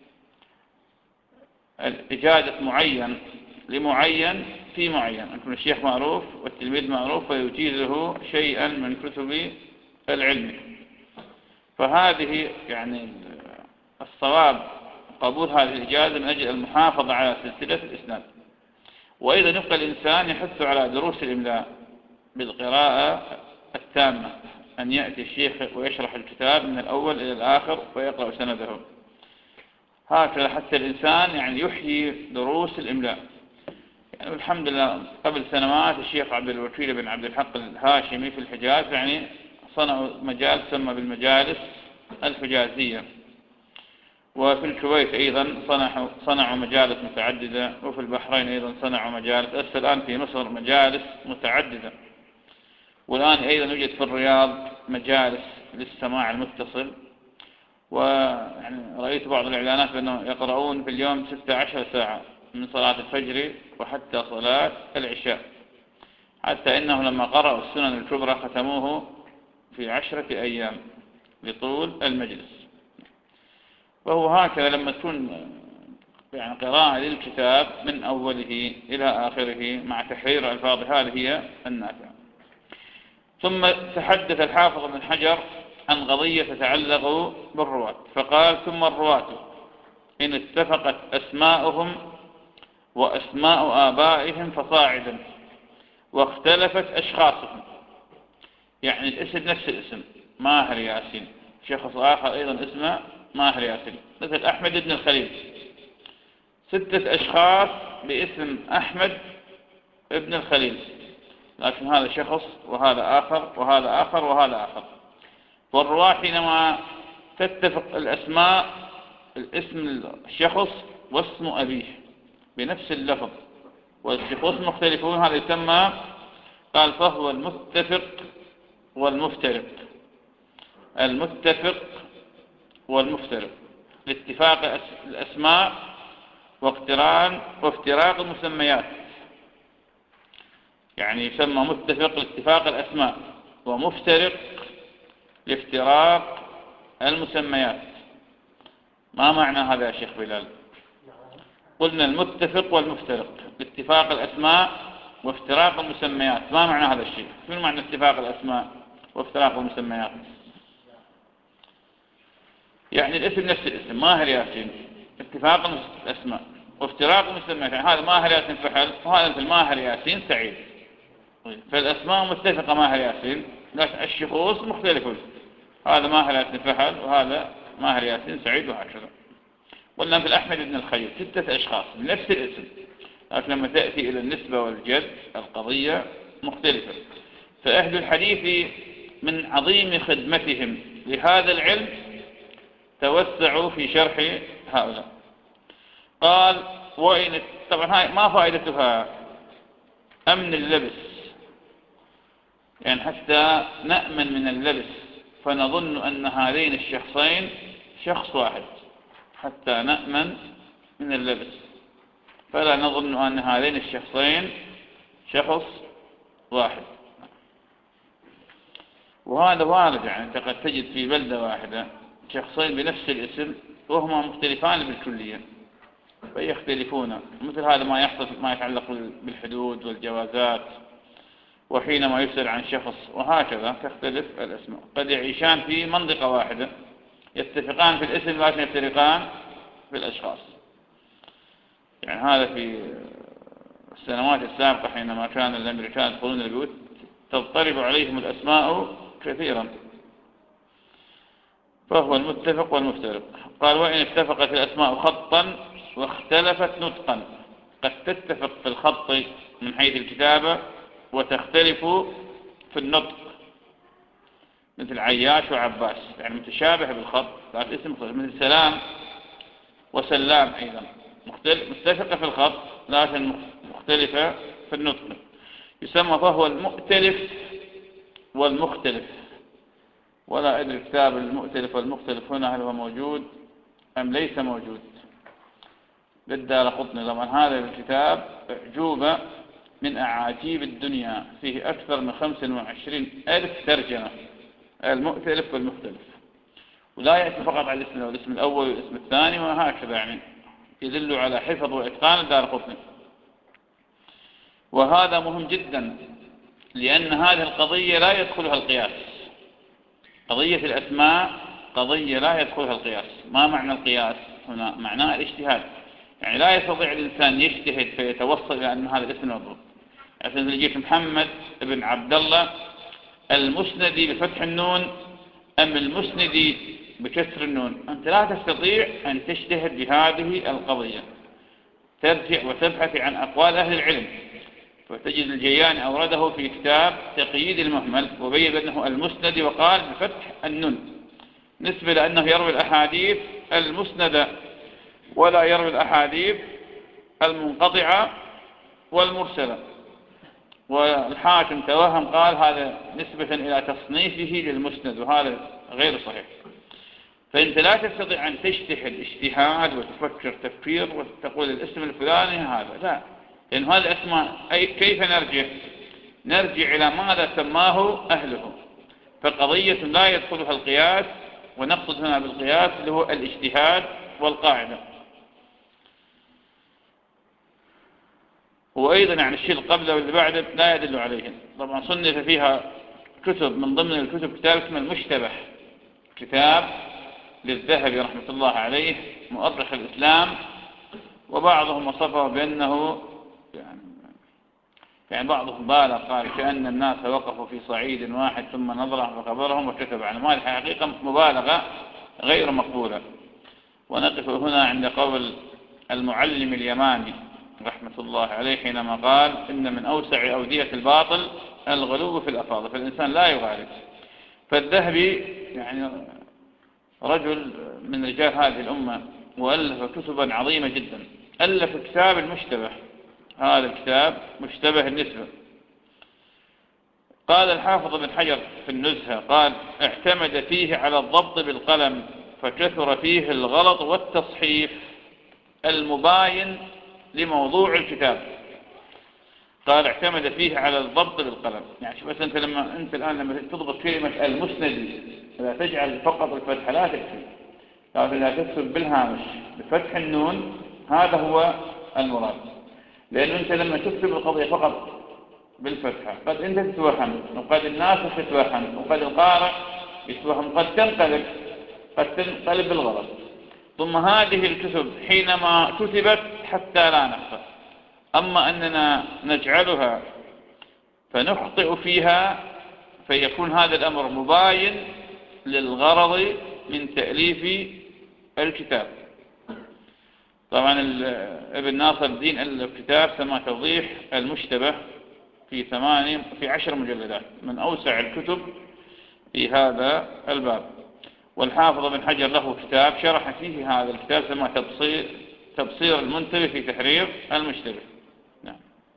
الإجازة معين لمعين في معين، يكون الشيخ معروف والتلميذ معروف فيجيزه شيئا من كتب العلم. فهذه يعني الصواب قبول هذه الإجازة من أجل المحافظة على سلسلة الإسناد. وأيضا يبقى الإنسان يحث على دروس الإملاء بالقراءة التامة، أن يأتي الشيخ ويشرح الكتاب من الأول إلى الآخر ويقرأ سنده، هكذا حتى الإنسان يعني يحيي دروس الإملاء. يعني الحمد لله قبل سنوات الشيخ عبد الوكيل بن عبد الحق الهاشمي في الحجاز يعني صنعوا مجال سمى بالمجالس الحجازية، وفي الكويت أيضا صنعوا مجالس متعددة، وفي البحرين أيضا صنعوا مجالس، الآن في مصر مجالس متعددة، والآن أيضا يوجد في الرياض مجالس للسماع المتصل. ويعني رأيت بعض الإعلانات بأنه يقرؤون في اليوم 16 ساعة من صلاة الفجر وحتى صلاة العشاء، حتى إنه لما قرأوا السنن الكبرى ختموه في 10 أيام لطول المجلس. وهو هكذا لما تكون يعني قراءة للكتاب من أوله إلى آخره مع تحرير ألفاظ، هذه هي النافعة. ثم تحدث الحافظ بن حجر عن قضية تتعلق بالرواة، فقال ثم الرواة إن اتفقت أسماؤهم وأسماء آبائهم فصاعدا، واختلفت أشخاصهم، يعني الاسم نفس الاسم ماهر ياسين، شخص آخر أيضا اسمه ماهر ياسين، مثل أحمد بن الخليل، 6 أشخاص باسم أحمد بن الخليل، لكن هذا شخص وهذا آخر وهذا آخر وهذا آخر. والرواة حينما تتفق الأسماء، الاسم الشخص واسم أبيه بنفس اللفظ والشخوص مختلفون، هذا يسمى قال فهو المتفق والمفترق. المتفق والمفترق لاتفاق الأسماء وافتراق المسميات، يعني يسمى متفق لاتفاق الأسماء ومفترق لافتراق المسميات. ما معنى هذا يا شيخ بلال؟ قلنا المتفق والمفترق لاتفاق الأسماء وافتراق المسميات، ما معنى هذا الشيء؟ شنو معنى اتفاق الأسماء وافتراق المسميات؟ يعني الاسم نفس الاسم ماهر ياسين، اتفاق الأسماء وافتراق المسميات، يعني هذا ماهر ياسين فحل وهذا مثل ماهر ياسين سعيد، فالأسماء متفقة ماهر ياسين، لكن الشخوص مختلفون، هذا ماهر ياسين فحل وهذا ماهر ياسين سعيد وهكذا. قلنا في الأحمد بن الخليل 6 أشخاص بنفس الاسم، لكن لما تأتي إلى النسبة والجد القضية مختلفة. فأهل الحديث من عظيم خدمتهم لهذا العلم توسعوا في شرح هؤلاء. قال وإن طبعا هاي ما فائدتها؟ أمن اللبس، يعني حتى نأمن من اللبس، فنظن أن هذين الشخصين شخص واحد، حتى نأمن من اللبس فلا نظن أن هذين الشخصين شخص واحد. وهذا وارد، يعني أنت قد تجد في بلدة واحدة شخصين بنفس الاسم وهما مختلفان بالكلية فيختلفون، مثل هذا ما يحصل ما يتعلق بالحدود والجوازات، وحينما يسأل عن شخص وهكذا تختلف الأسماء. قد يعيشان في منطقة واحدة يتفقان في الاسم لكن يفترقان في الأشخاص. يعني هذا في السنوات السابقة حينما كان الأمريكان يدخلون البيوت تضطرب عليهم الأسماء كثيرا، فهو المتفق والمفترق. قال وإن اتفقت الأسماء خطا واختلفت نطقا، قد تتفق في الخط من حيث الكتابة وتختلف في النطق، مثل عياش وعباس، يعني متشابه بالخط لكن اسم مختلف، مثل سلام وسلام أيضا متفقة في الخط لكن مختلفة في النطق، يسمى فهو المؤتلف والمختلف. ولا أدري كتاب المؤتلف والمختلف هنا هل هو موجود أم ليس موجود للدارقطني. طبعا هذا الكتاب أعجوبة من أعاجيب الدنيا، فيه أكثر من 25,000 ترجمة، المؤتلف والمختلف، ولا يأتي فقط على الاسم الأول والاسم الثاني وهكذا، يعني يدل على حفظ وإتقان الدارقطني. وهذا مهم جدا لأن هذه القضية لا يدخلها القياس. قضية الأسماء قضية لا يدخلها القياس. ما معنى القياس هنا؟ معناه الاجتهاد، يعني لا يستطيع الإنسان يجتهد فيتوصل إلى أن هذا الاسم مضبوط. يعني إذا جيت محمد بن عبد الله المسندي بفتح النون أم المسندي بكسر النون، أنت لا تستطيع أن تجتهد بهذه القضية، ترجع وتبحث عن أقوال أهل العلم. فتجد الجياني أورده في كتاب تقييد المهمل وبين أنه المسندي وقال بفتح النون، نسبة لأنه يروي الأحاديث المسندة ولا يروي الأحاديث المنقطعة والمرسلة. والحاكم توهم قال هذا نسبة إلى تصنيفه للمسند، وهذا غير صحيح. فأنت لا تستطيع أن تجتهد اجتهاد وتفكر تفكير وتقول الاسم الفلاني هذا، لا، لأن هذه الأسماء كيف نرجع إلى ماذا سماه أهله. فقضية لا يدخلها القياس، ونقصد هنا بالقياس اللي هو الاجتهاد والقاعدة. وأيضا يعني الشيء اللي قبله واللي بعده لا يدل عليه. طبعا صنف فيها كتب، من ضمن الكتب كتاب اسمه المشتبه، كتاب للذهبي رحمة الله عليه مؤرخ الإسلام، وبعضهم وصفه بأنه يعني بعضهم بالغ، قال كأن الناس وقفوا في صعيد واحد ثم نظر فخبرهم وكتب عنهم. هذه حقيقة مبالغة غير مقبولة. ونقف هنا عند قول المعلم اليماني رحمة الله عليه حينما قال إن من أوسع أودية الباطل الغلو في الأفاضل، فالإنسان لا يغالب. فالذهبي يعني رجل من رجال هذه الأمة وألف كتبا عظيمة جدا. ألف كتاب المشتبه، هذا الكتاب مشتبه النسبة. قال الحافظ بن حجر في النزهة قال اعتمد فيه على الضبط بالقلم فكثر فيه الغلط والتصحيف المباين لموضوع الكتاب. قال اعتمد فيه على الضبط بالقلم، يعني شوف أنت الآن تضبط كلمة المسند لا تجعل فقط الفتحة، لا تكفي، لكن لا تكتب بالهامش بفتح النون، هذا هو المراد. لأنه أنت لما تكتب القضية فقط بالفتحة قد أنت تتوهم، وقد الناس تتوهم، وقد القارئ يتوهم، قد تنقلب بالغلط. ثم هذه الكتب حينما كتبت حتى لا نخطئ، أما أننا نجعلها فنخطئ فيها فيكون هذا الأمر مباين للغرض من تأليف الكتاب. طبعا ابن ناصر الدين ألف كتاب سماه توضيح المشتبه في 10 مجلدات، من أوسع الكتب في هذا الباب. والحافظ بن حجر له كتاب شرح فيه هذا الكتاب سماه تبصير المنتبه في تحرير المشتبه. نعم.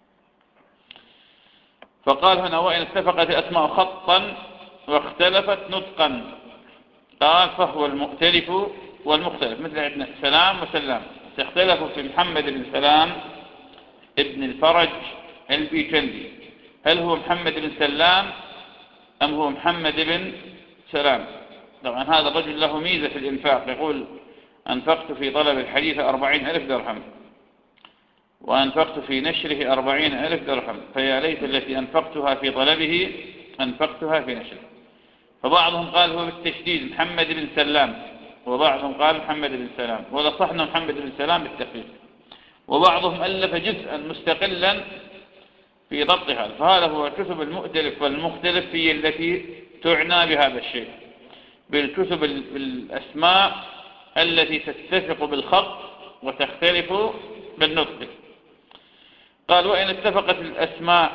فقال هنا وإن اتفقت الأسماء خطا واختلفت نطقا، قال فهو المؤتلف والمختلف، مثل عندنا سلام وسلام، تختلف في محمد بن سلام ابن الفرج البيكندي، هل هو محمد بن سلام أم هو محمد بن سلام؟ طبعا هذا الرجل له ميزة في الإنفاق، يقول أنفقت في طلب الحديث 40,000 درهم وأنفقت في نشره 40,000 درهم، فيا ليت التي أنفقتها في طلبه أنفقتها في نشره. فبعضهم قال هو بالتشديد محمد بن سلام، وبعضهم قال محمد بن سلام، ولا صحنا محمد بن سلام بالتخفيف. وبعضهم ألف جزءا مستقلا في ضبطها. فهذا هو الكتب المؤتلف والمختلف هي التي تعنى بهذا الشيء، بالكتب الأسماء التي تتفق بالخط وتختلف بالنطق. قال: وإن اتفقت الأسماء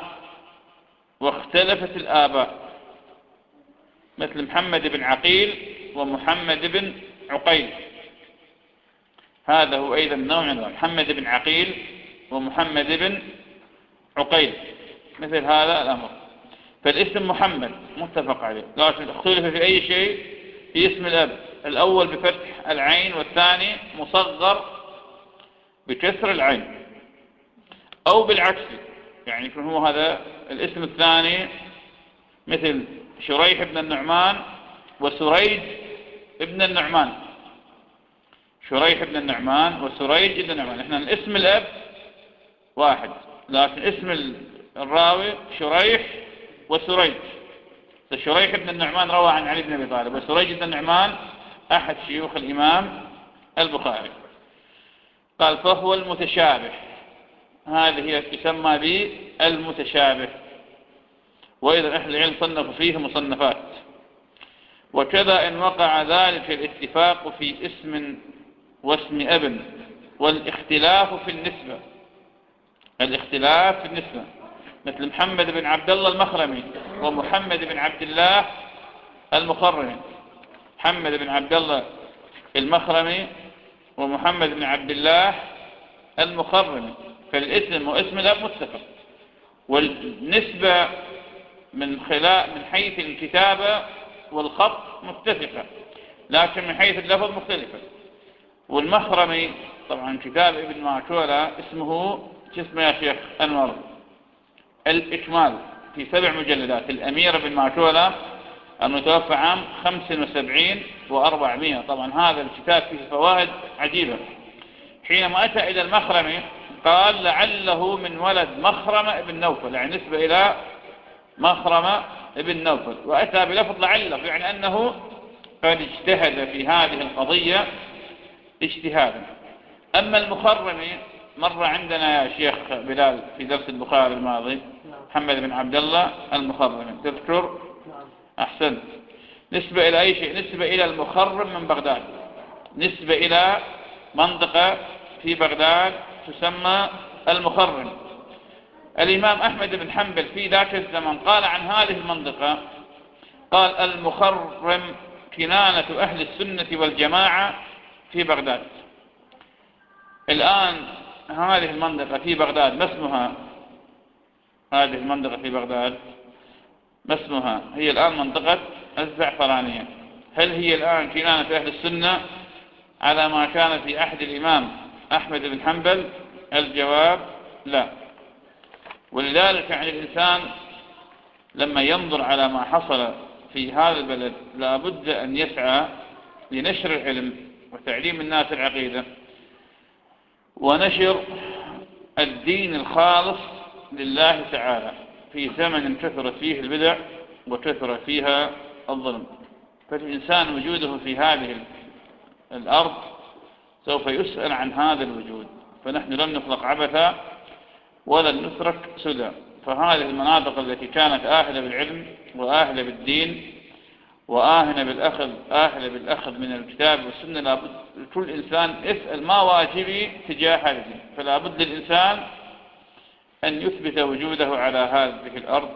واختلفت الآباء، مثل محمد بن عقيل ومحمد بن عقيل. هذا هو أيضا نوع من محمد بن عقيل ومحمد بن عقيل، مثل هذا الأمر. فالاسم محمد متفق عليه، لكن اختلف في أي شيء في اسم الأب، الأول بفتح العين والثاني مصغر بكسر العين، أو بالعكس، يعني يكون هو هذا الاسم الثاني مثل شريح بن النعمان وسريج ابن النعمان. شريح بن النعمان وسريج ابن النعمان، احنا الاسم الأب واحد، لكن اسم الراوي شريح وسريج. فشريح بن النعمان روى عن علي بن أبي طالب، وسريج بن النعمان أحد شيوخ الإمام البخاري. قال: فهو المتشابه، هذه هي تسمى بالمتشابه. وإذا أهل العلم صنفوا فيه مصنفات. وكذا إن وقع ذلك الاتفاق في اسم واسم ابن والاختلاف في النسبة، الاختلاف في النسبة، مثل محمد بن عبد الله المخرمي ومحمد بن عبد الله المخرمي. محمد بن عبد الله المخرمي ومحمد بن عبد الله المخرمي، فالاسم واسم الأب متفق، والنسبة من حيث الكتابة والخط متفقة، لكن من حيث اللفظ مختلفة. والمخرمي طبعا كتاب ابن ماكولة اسمه يا شيخ أنور الإكمال، في 7 مجلدات. الأمير بن ماكولة المتوفى عام 75 و400. طبعا هذا الكتاب فيه فوائد عجيبة. حينما أتى إلى المخرمي قال: لعله من ولد مخرمة ابن نوفل، يعني نسبة إلى مخرمة ابن نوفل، وأتى بلفظ لعله، يعني أنه قد اجتهد في هذه القضية اجتهادا. أما المخرمي مر عندنا يا شيخ بلال في درس البخاري الماضي، محمد بن عبد الله المخرمي، تذكر؟ أحسن. نسبة إلى أي شيء؟ نسبة إلى المخرم من بغداد، نسبة إلى منطقة في بغداد تسمى المخرم. الإمام أحمد بن حنبل في ذاك الزمن قال عن هذه المنطقة، قال: المخرم كنانة أهل السنة والجماعة في بغداد. الآن هذه المنطقة في بغداد ما اسمها؟ هذه المنطقة في بغداد ما اسمها؟ هي الآن منطقة الزعفرانية. هل هي الآن كنانة أهل السنة على ما كان في عهد الإمام أحمد بن حنبل؟ الجواب لا. ولذلك يعني الإنسان لما ينظر على ما حصل في هذا البلد لا بد أن يسعى لنشر العلم وتعليم الناس العقيدة ونشر الدين الخالص لله تعالى في زمن كثرت فيه البدع وكثر فيها الظلم. فالإنسان وجوده في هذه الأرض سوف يسأل عن هذا الوجود، فنحن لن نخلق عبثا ولن نترك سدى. فهذه المناطق التي كانت آهلة بالعلم وآهلة بالدين وآهلة بالأخذ من الكتاب والسنة، لابد كل إنسان يسأل ما واجبي تجاه هذا الدين. فلا بد للإنسان أن يثبت وجوده على هذه الأرض،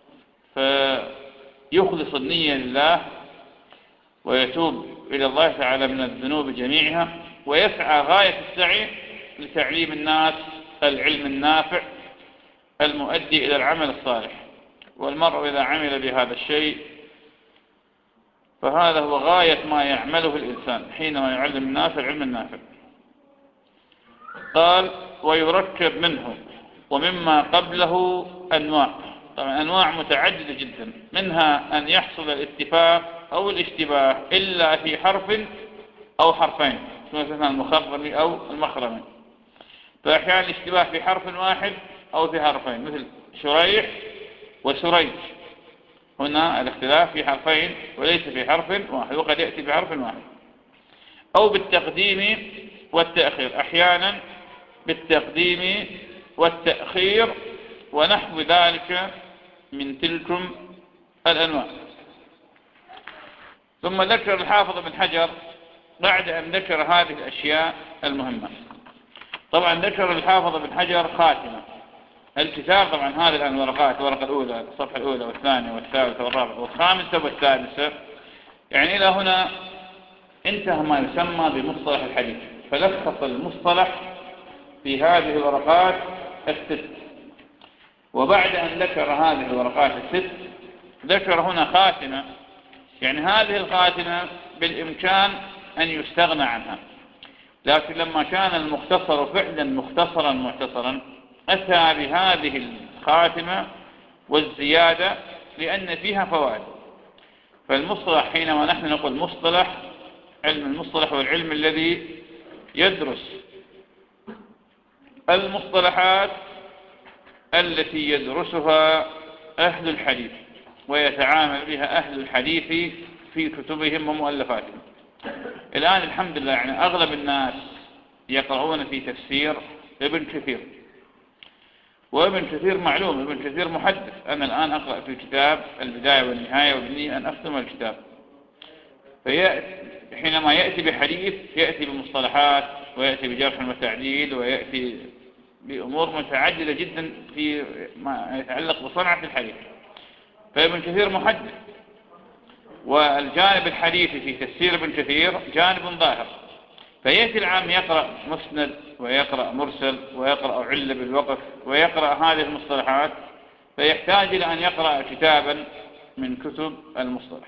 فيخلص النية لله ويتوب إلى الله تعالى من الذنوب جميعها، ويسعى غاية السعي لتعليم الناس العلم النافع المؤدي إلى العمل الصالح. والمرء إذا عمل بهذا الشيء فهذا هو غاية ما يعمله الإنسان حينما يعلم الناس العلم النافع. قال: ويركب منه ومما قبله أنواع. طبعا أنواع متعددة جدا، منها أن يحصل الاتفاق أو الاشتباه إلا في حرف أو حرفين، مثلا المخرمي أو المخرمي. فأحيانا الاشتباه في حرف واحد أو في حرفين، مثل شريح وسريج، هنا الاختلاف في حرفين وليس في حرف واحد، وقد يأتي بحرف واحد. أو بالتقديم والتأخير، أحيانا بالتقديم والتأخير ونحو ذلك من تلكم الأنواع. ثم ذكر الحافظ ابن حجر بعد أن ذكر هذه الأشياء المهمة. طبعا ذكر الحافظ ابن حجر خاتمة الكتاب. طبعا هذه الآن ورقات، الورقة الأولى، الصفحة الأولى والثانية والثالثة والرابعة والخامسة والسادسة، يعني إلى هنا انتهى ما يسمى بمصطلح الحديث. فلخص المصطلح في هذه الورقات الست. وبعد أن ذكر هذه الورقات الست ذكر هنا خاتمة، يعني هذه الخاتمة بالإمكان أن يستغنى عنها، لكن لما كان المختصر فعلا مختصرا أتى بهذه الخاتمة والزيادة لأن فيها فوائد. فالمصطلح حينما نحن نقول مصطلح، علم المصطلح هو العلم الذي يدرس المصطلحات التي يدرسها أهل الحديث ويتعامل بها أهل الحديث في كتبهم ومؤلفاتهم. الآن الحمد لله يعني أغلب الناس يقرؤون في تفسير ابن كثير، وابن كثير معلوم، ابن كثير محدث. أنا الآن أقرأ في كتاب البداية والنهاية وبني أن أختم الكتاب. حينما يأتي بحديث يأتي بمصطلحات ويأتي بجرح وتعديل ويأتي بأمور متعددة جدا في ما يتعلق بصنعة الحديث. فابن كثير محدث، والجانب الحديثي في تفسير ابن كثير جانب ظاهر. فيأتي العام يقرأ مسند ويقرأ مرسل ويقرأ علة بالوقف ويقرأ هذه المصطلحات، فيحتاج إلى أن يقرأ كتابا من كتب المصطلح.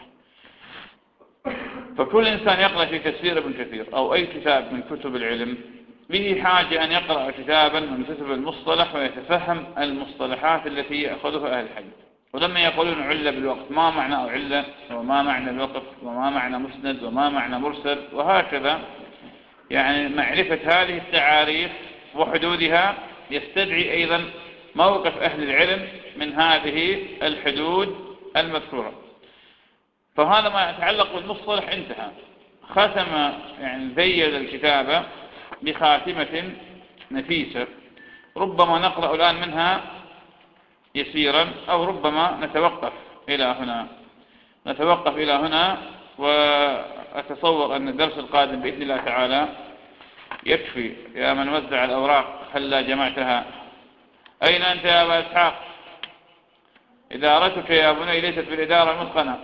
فكل إنسان يقرأ في تفسير ابن كثير أو أي كتاب من كتب العلم به حاجة أن يقرأ كتابا من كتب المصطلح ويتفهم المصطلحات التي يأخذها أهل الحديث. ولما يقولون علة بالوقف، ما معنى علة، وما معنى الوقف، وما معنى مسند، وما معنى مرسل، وهكذا. يعني معرفة هذه التعاريف وحدودها يستدعي أيضا موقف أهل العلم من هذه الحدود المذكورة. فهذا ما يتعلق بالمصطلح انتهى. ختم يعني زيد الكتابة بخاتمة نفيسة، ربما نقرأ الآن منها يسيرا أو ربما نتوقف إلى هنا وأتصور أن الدرس القادم بإذن الله تعالى يكفي. يا من وزع الأوراق هلا جمعتها؟ أين أنت يا أبا إسحاق؟ إدارتك يا بني ليست بالإدارة المتقنة.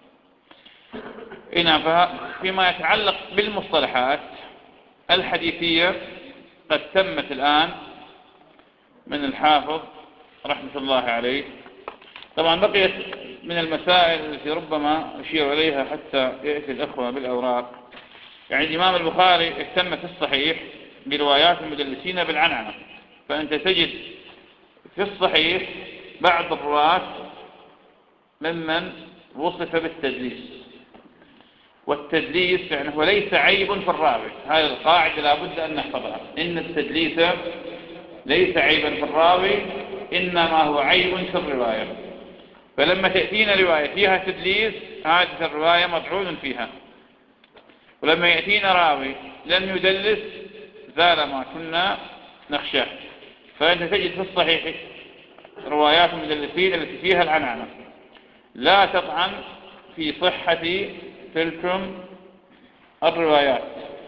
فيما يتعلق بالمصطلحات الحديثية قد تمت الآن من الحافظ رحمة الله عليه. طبعا بقيت من المسائل التي ربما أشير إليها حتى يأتي الأخوة بالأوراق. يعني الإمام البخاري اهتم في الصحيح بروايات المدلسين بالعنعنة، فأنت تجد في الصحيح بعض الرواة ممن وصف بالتدليس. والتدليس يعني هو ليس عيب في الراوي، هذه القاعدة لابد أن نحفظها، إن التدليس ليس عيبا في الراوي، إنما هو عيب في الرواية. فلما تأتينا رواية فيها تدليس، هذه الرواية مطعون فيها. ولما يأتينا راوي لم يدلس، زال ما كنا نخشاه. فأنت تجد في الصحيح روايات المدلسين التي فيها العنعنة، لا تطعن في صحة تلكم الروايات،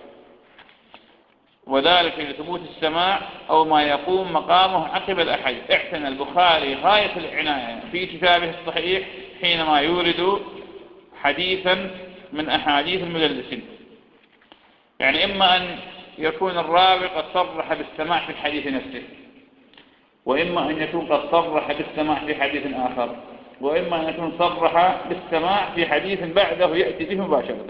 وذلك لثبوت السماع أو ما يقوم مقامه عقب الأحاديث. اعتنى البخاري غاية العناية في كتابه الصحيح حينما يورد حديثا من أحاديث المدلسين. يعني إما أن يكون الراوي قد صرح بالسماع في الحديث نفسه، وإما أن يكون قد صرح بالسماع في حديث آخر، وإما أن يكون صرح بالسماع في حديث بعده يأتي به مباشرة.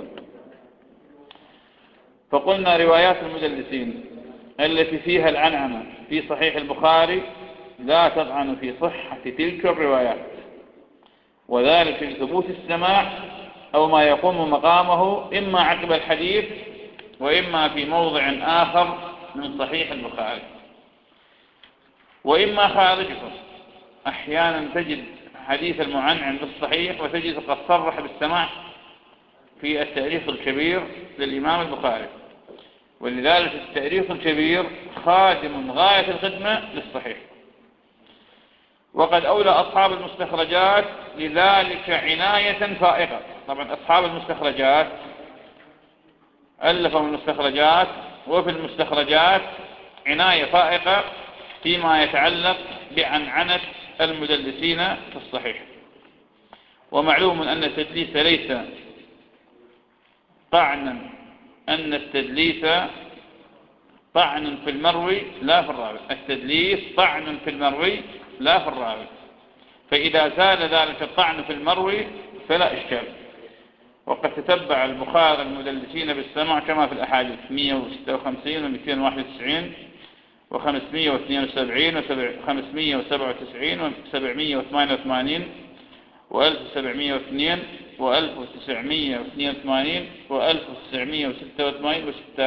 فقلنا روايات المدلسين التي فيها العنعنة في صحيح البخاري لا تطعن في صحة تلك الروايات، وذلك لثبوت السماع أو ما يقوم مقامه إما عقب الحديث وإما في موضع آخر من صحيح البخاري، وإما خارجه. أحيانا تجد حديث المعنعن بالصحيح وتجد قد صرح بالسماع في التاريخ الكبير للإمام البخاري. ولذلك التأريخ الكبير خادم غاية الخدمة للصحيح. وقد أولى أصحاب المستخرجات لذلك عناية فائقة. طبعا أصحاب المستخرجات ألفوا المستخرجات، وفي المستخرجات عناية فائقة فيما يتعلق بعنعنة المدلسين في الصحيح. ومعلوم أن التدليس ليس طعنا، أن التدليس طعن في المروي لا في الراوي. التدليس طعن في المروي لا في الراوي، فإذا زال ذلك الطعن في المروي فلا إشكال. وقد تتبع البخاري المدلسين بالسمع كما في الأحاديث 156 و291 و572 و597 و788 و1702 و1982 و1986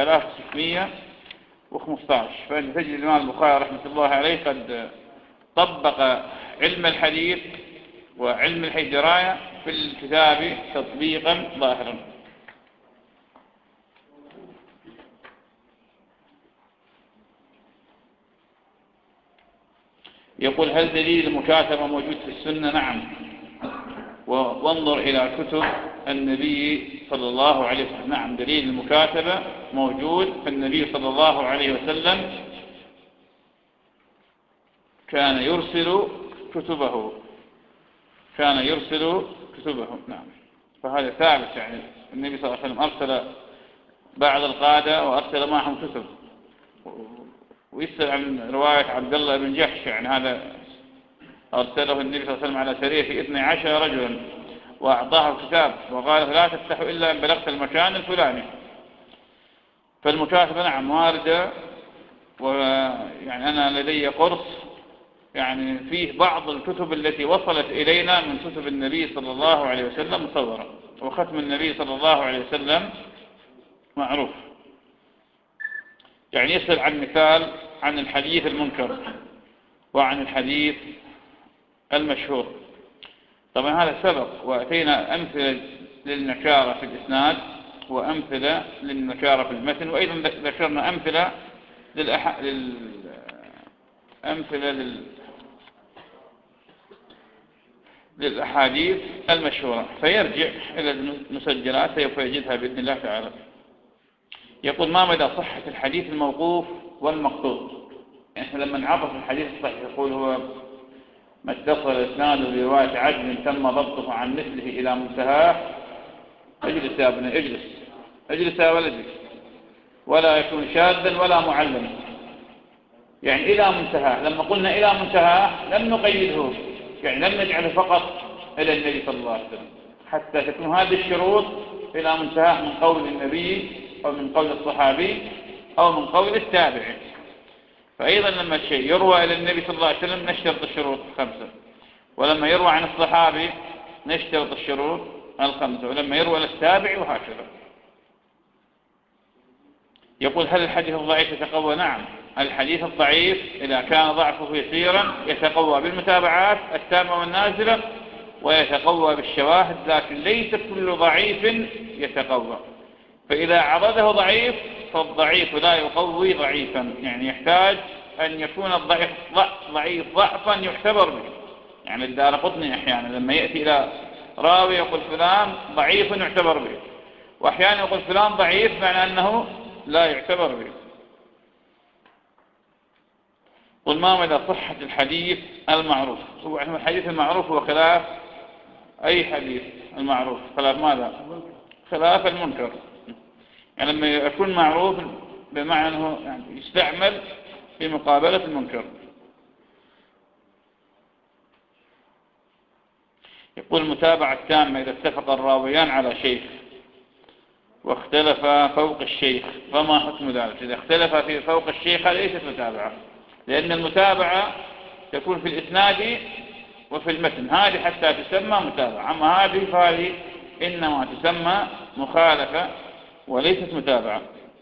و6615. فأنت تجد الإمام البخاري رحمة الله عليه قد طبق علم الحديث وعلم الدراية في الكتاب تطبيقا ظاهرا. يقول: هل دليل المكاتبة موجود في السنة؟ نعم. وانظر إلى كتب النبي صلى الله عليه وسلم. نعم، دليل المكاتبة موجود في النبي صلى الله عليه وسلم، كان يرسل كتبه. نعم، فهذا ثابت. يعني النبي صلى الله عليه وسلم أرسل بعض القادة وأرسل معهم كتب. ويسأل عن رواية عبد الله بن جحش، يعني هذا أرسله النبي صلى الله عليه وسلم على سرية في 12 رجلا، وأعطاه كتاب وقال: لا تفتحوا إلا أن بلغت المكان الفلاني. فالمكاتبة نعم واردة. ويعني أنا لدي قرص يعني فيه بعض الكتب التي وصلت إلينا من كتب النبي صلى الله عليه وسلم مصورة. وختم النبي صلى الله عليه وسلم معروف. يعني يسأل عن مثال عن الحديث المنكر وعن الحديث المشهور. طبعا هذا سبق وأتينا أمثلة للنكارة في الإسناد وأمثلة للنكارة في المتن، وأيضا ذكرنا أمثلة للأحاديث المشهورة. فيرجع إلى المسجلات سوف يجدها بإذن الله تعالى. يقول: ما مدى صحة الحديث الموقوف والمقطوع؟ إحنا لما نعرف الحديث الصحيح يقول: هو ما اتصل إسناده برواية عدل تم ضبطه عن مثله إلى منتهاه. اجلس يا ابني، اجلس يا ولدي، ولا يكون شاذا ولا معلما. يعني إلى منتهاه. لما قلنا إلى منتهاه لم نقيده، يعني لم نجعله فقط إلى النبي صلى الله عليه وسلم، حتى تكون هذه الشروط إلى منتهاه من قول النبي أو من قول الصحابي أو من قول التابعي. فأيضا لما الشيء يروى إلى النبي صلى الله عليه وسلم نشترط الشروط 5، ولما يروى عن الصحابي نشترط الشروط 5، ولما يروى للتابعي وهكذا. يقول: هل الحديث الضعيف يتقوى؟ نعم، الحديث الضعيف إذا كان ضعفه يسيرا يتقوى بالمتابعات التامة والنازلة، ويتقوى بالشواهد، لكن ليس كل ضعيف يتقوى. فإذا عرضه ضعيف فالضعيف لا يقوي ضعيفا، يعني يحتاج أن يكون الضعيف ضعفا يعتبر به. يعني الدارقطني أحيانا لما يأتي إلى راوي يقول فلان ضعيف يعتبر به، وأحيانا يقول فلان ضعيف معنى أنه لا يعتبر به. قل: ما مدى صحة الحديث المعروف؟ هو الحديث المعروف هو خلاف أي حديث المعروف. خلاف ماذا؟ خلاف المنكر. يعني لما يكون معروف بمعنى أنه يعني يستعمل في مقابلة المنكر. يقول: المتابعة التامة إذا اتفق الراويان على شيخ واختلف فوق الشيخ فما حكم ذلك؟ إذا اختلف في فوق الشيخ هذه ليست متابعة، لأن المتابعة تكون في الإسناد وفي المتن، هذه حتى تسمى متابعة. أما هذه فهذه إنما تسمى مخالفة وليست متابعة.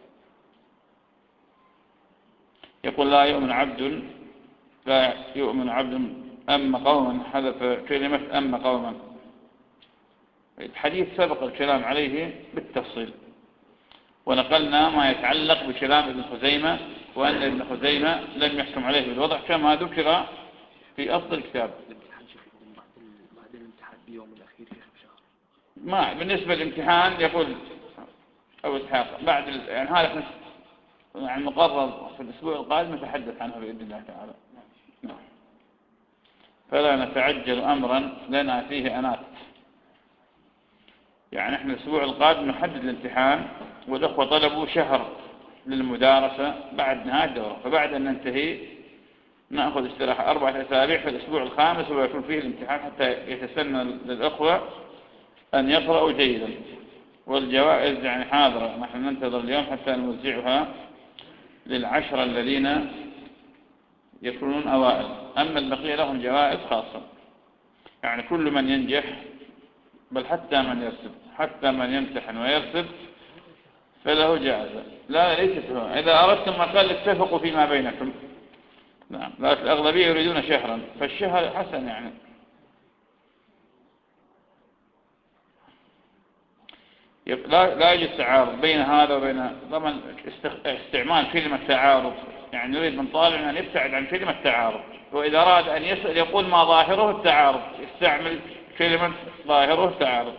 يقول: لا يؤمن عبد أما قوما، حذف كلمة أما قوما. الحديث سبق الكلام عليه بالتفصيل. ونقلنا ما يتعلق بكلام ابن خزيمة، وأن ابن خزيمة لم يحكم عليه بالوضع كما ذكر في أصل الكتاب. بعد الامتحان بيوم الأخير بشهر. ما بالنسبة للامتحان يقول أبو إسحاق بعد يعني هذا يعني مقرر في الأسبوع القادم نتحدث عنه بإذن الله تعالى. نعم. فلا نتعجل أمرا لنا فيه أنات. يعني احنا الأسبوع القادم نحدد الامتحان، والأخوة طلبوا شهر للمدارسة بعد نهاية الدورة، فبعد أن ننتهي نأخذ استراحة 4 أسابيع في الأسبوع الخامس ويكون فيه الامتحان حتى يتسنى للأخوة أن يقرأوا جيدا. والجوائز يعني حاضرة، نحن ننتظر اليوم حتى نوزعها لل10 الذين يكونون أوائل. أما البقية لهم جوائز خاصة، يعني كل من ينجح، بل حتى من يرسب، حتى من يمتحن ويرسب فله جائزة. لا ليست هو، إذا أردتم أقل اتفقوا فيما بينكم. نعم، لكن الأغلبية يريدون شهرا، فالشهر حسن يعني. لا يوجد تعارض بين هذا وبين، طبعا استعمال كلمة تعارض يعني نريد من طالب أن يبتعد عن كلمة تعارض، وإذا أراد أن يسأل يقول ما ظاهره التعارض، يستعمل كلمة ظاهره التعارض.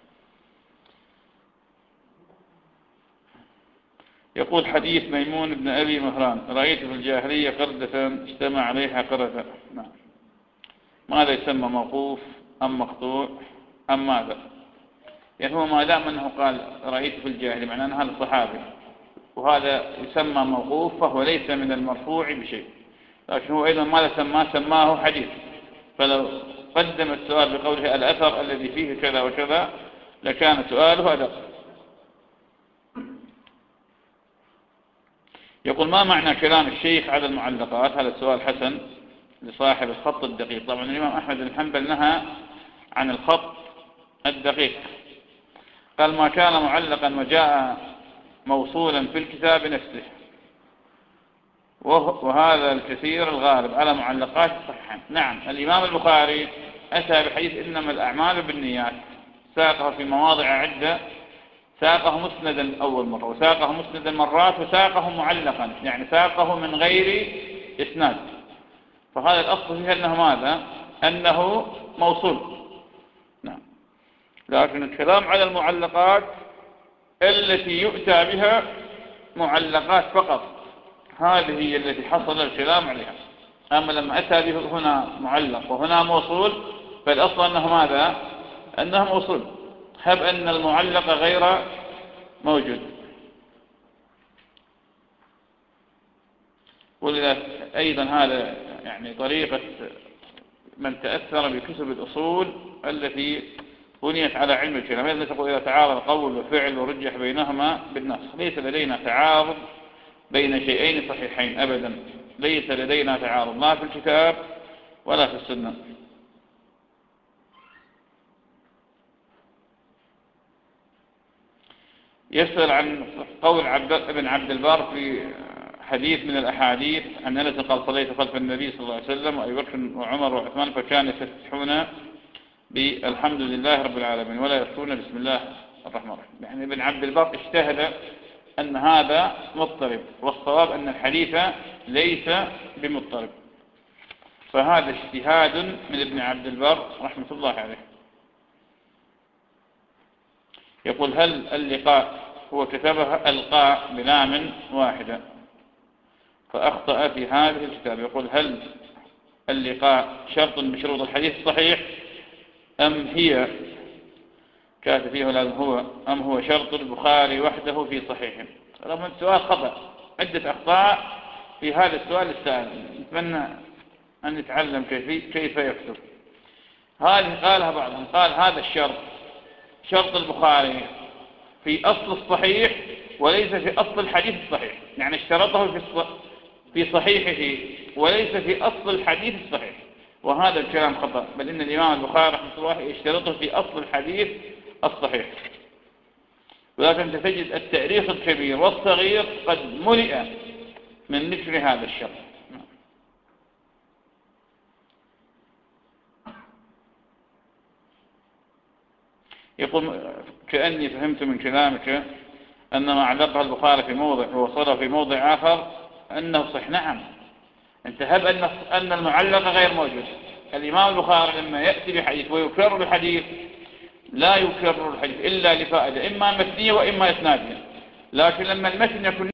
يقول حديث ميمون بن أبي مهران: رأيت في الجاهلية قردة اجتمع عليها قردة. نعم. ماذا يسمى، موقوف أم مقطوع أم ماذا؟ يعني هو ما دام أنه قال رأيت في الجاهلية معناه أن هذا صحابي، وهذا يسمى موقوف، فهو ليس من المرفوع بشيء، لكن هو أيضا ماذا سماه حديث. فلو قدم السؤال بقوله الأثر الذي فيه كذا وكذا لكان سؤاله أدق. يقول ما معنى كلام الشيخ على المعلقات؟ هذا السؤال حسن لصاحب الخط الدقيق. طبعا الإمام أحمد بن حنبل نهى عن الخط الدقيق، قال ما كان معلقا وجاء موصولا في الكتاب نفسه، وهذا الكثير الغالب على معلقات الصحيحين. نعم، الإمام البخاري أتى بحديث إنما الأعمال بالنيات، ساقه في مواضع عدة، ساقه مسندا أول مرة، وساقه مسندا مرات، وساقه معلقا يعني ساقه من غير إسناد. فهذا الأصل فيها أنه ماذا؟ أنه موصول. نعم. لكن الكلام على المعلقات التي يؤتى بها معلقات فقط، هذه هي التي حصل الكلام عليها. أما لما أتى به هنا معلق وهنا موصول، فالأصل أنه ماذا؟ أنه موصول، هب أن المعلق غير موجود. ولذا أيضا هذا يعني طريقة من تأثر بكتب الأصول التي بنيت على علم الكلام، إذا تقول إذا تعارض قول وفعل ورجح بينهما بالنص. ليس لدينا تعارض بين شيئين صحيحين أبدا، ليس لدينا تعارض لا في الكتاب ولا في السنة. يسأل عن قول ابن عبد البر في حديث من الأحاديث عن أنس قال صليت خلف النبي صلى الله عليه وسلم وأبي بكر وعمر وعثمان فكان يفتتحون بالحمد لله رب العالمين ولا يذكرون بسم الله الرحمن الرحيم. يعني ابن عبد البر اجتهد أن هذا مضطرب، والصواب أن الحديث ليس بمضطرب، فهذا اجتهاد من ابن عبد البر رحمة الله عليه. يقول هل اللقاء هو كتبها ألقاء بلام واحدة فأخطأ في هذه الكتاب؟ يقول هل اللقاء شرط بشروط الحديث الصحيح أم هي كاتب فيه لازم هو أم هو شرط البخاري وحده في صحيحه؟ رغم السؤال خطأ، عدة أخطاء في هذا السؤال السائل، نتمنى أن نتعلم كيف يكتب. هذه قالها بعضهم، قال هذا الشرط شرط البخاري في أصل الصحيح وليس في أصل الحديث الصحيح، يعني اشترطه في صحيحه وليس في أصل الحديث الصحيح، وهذا الكلام خطأ، بل إن الإمام البخاري رحمه الله يشترطه في أصل الحديث الصحيح. ولكن تجد التاريخ الكبير والصغير قد ملئ من ذكر هذا الشرط. يقول كأني فهمت من كلامك أن ما علقها البخاري في موضع ووصله في موضع آخر أنه صح. نعم، انتهب أن المعلق غير موجود. الإمام البخاري لما يأتي بحديث ويكرر الحديث لا يكرر الحديث إلا لفائدة إما متنية وإما إسنادية، لكن لما المتن يكون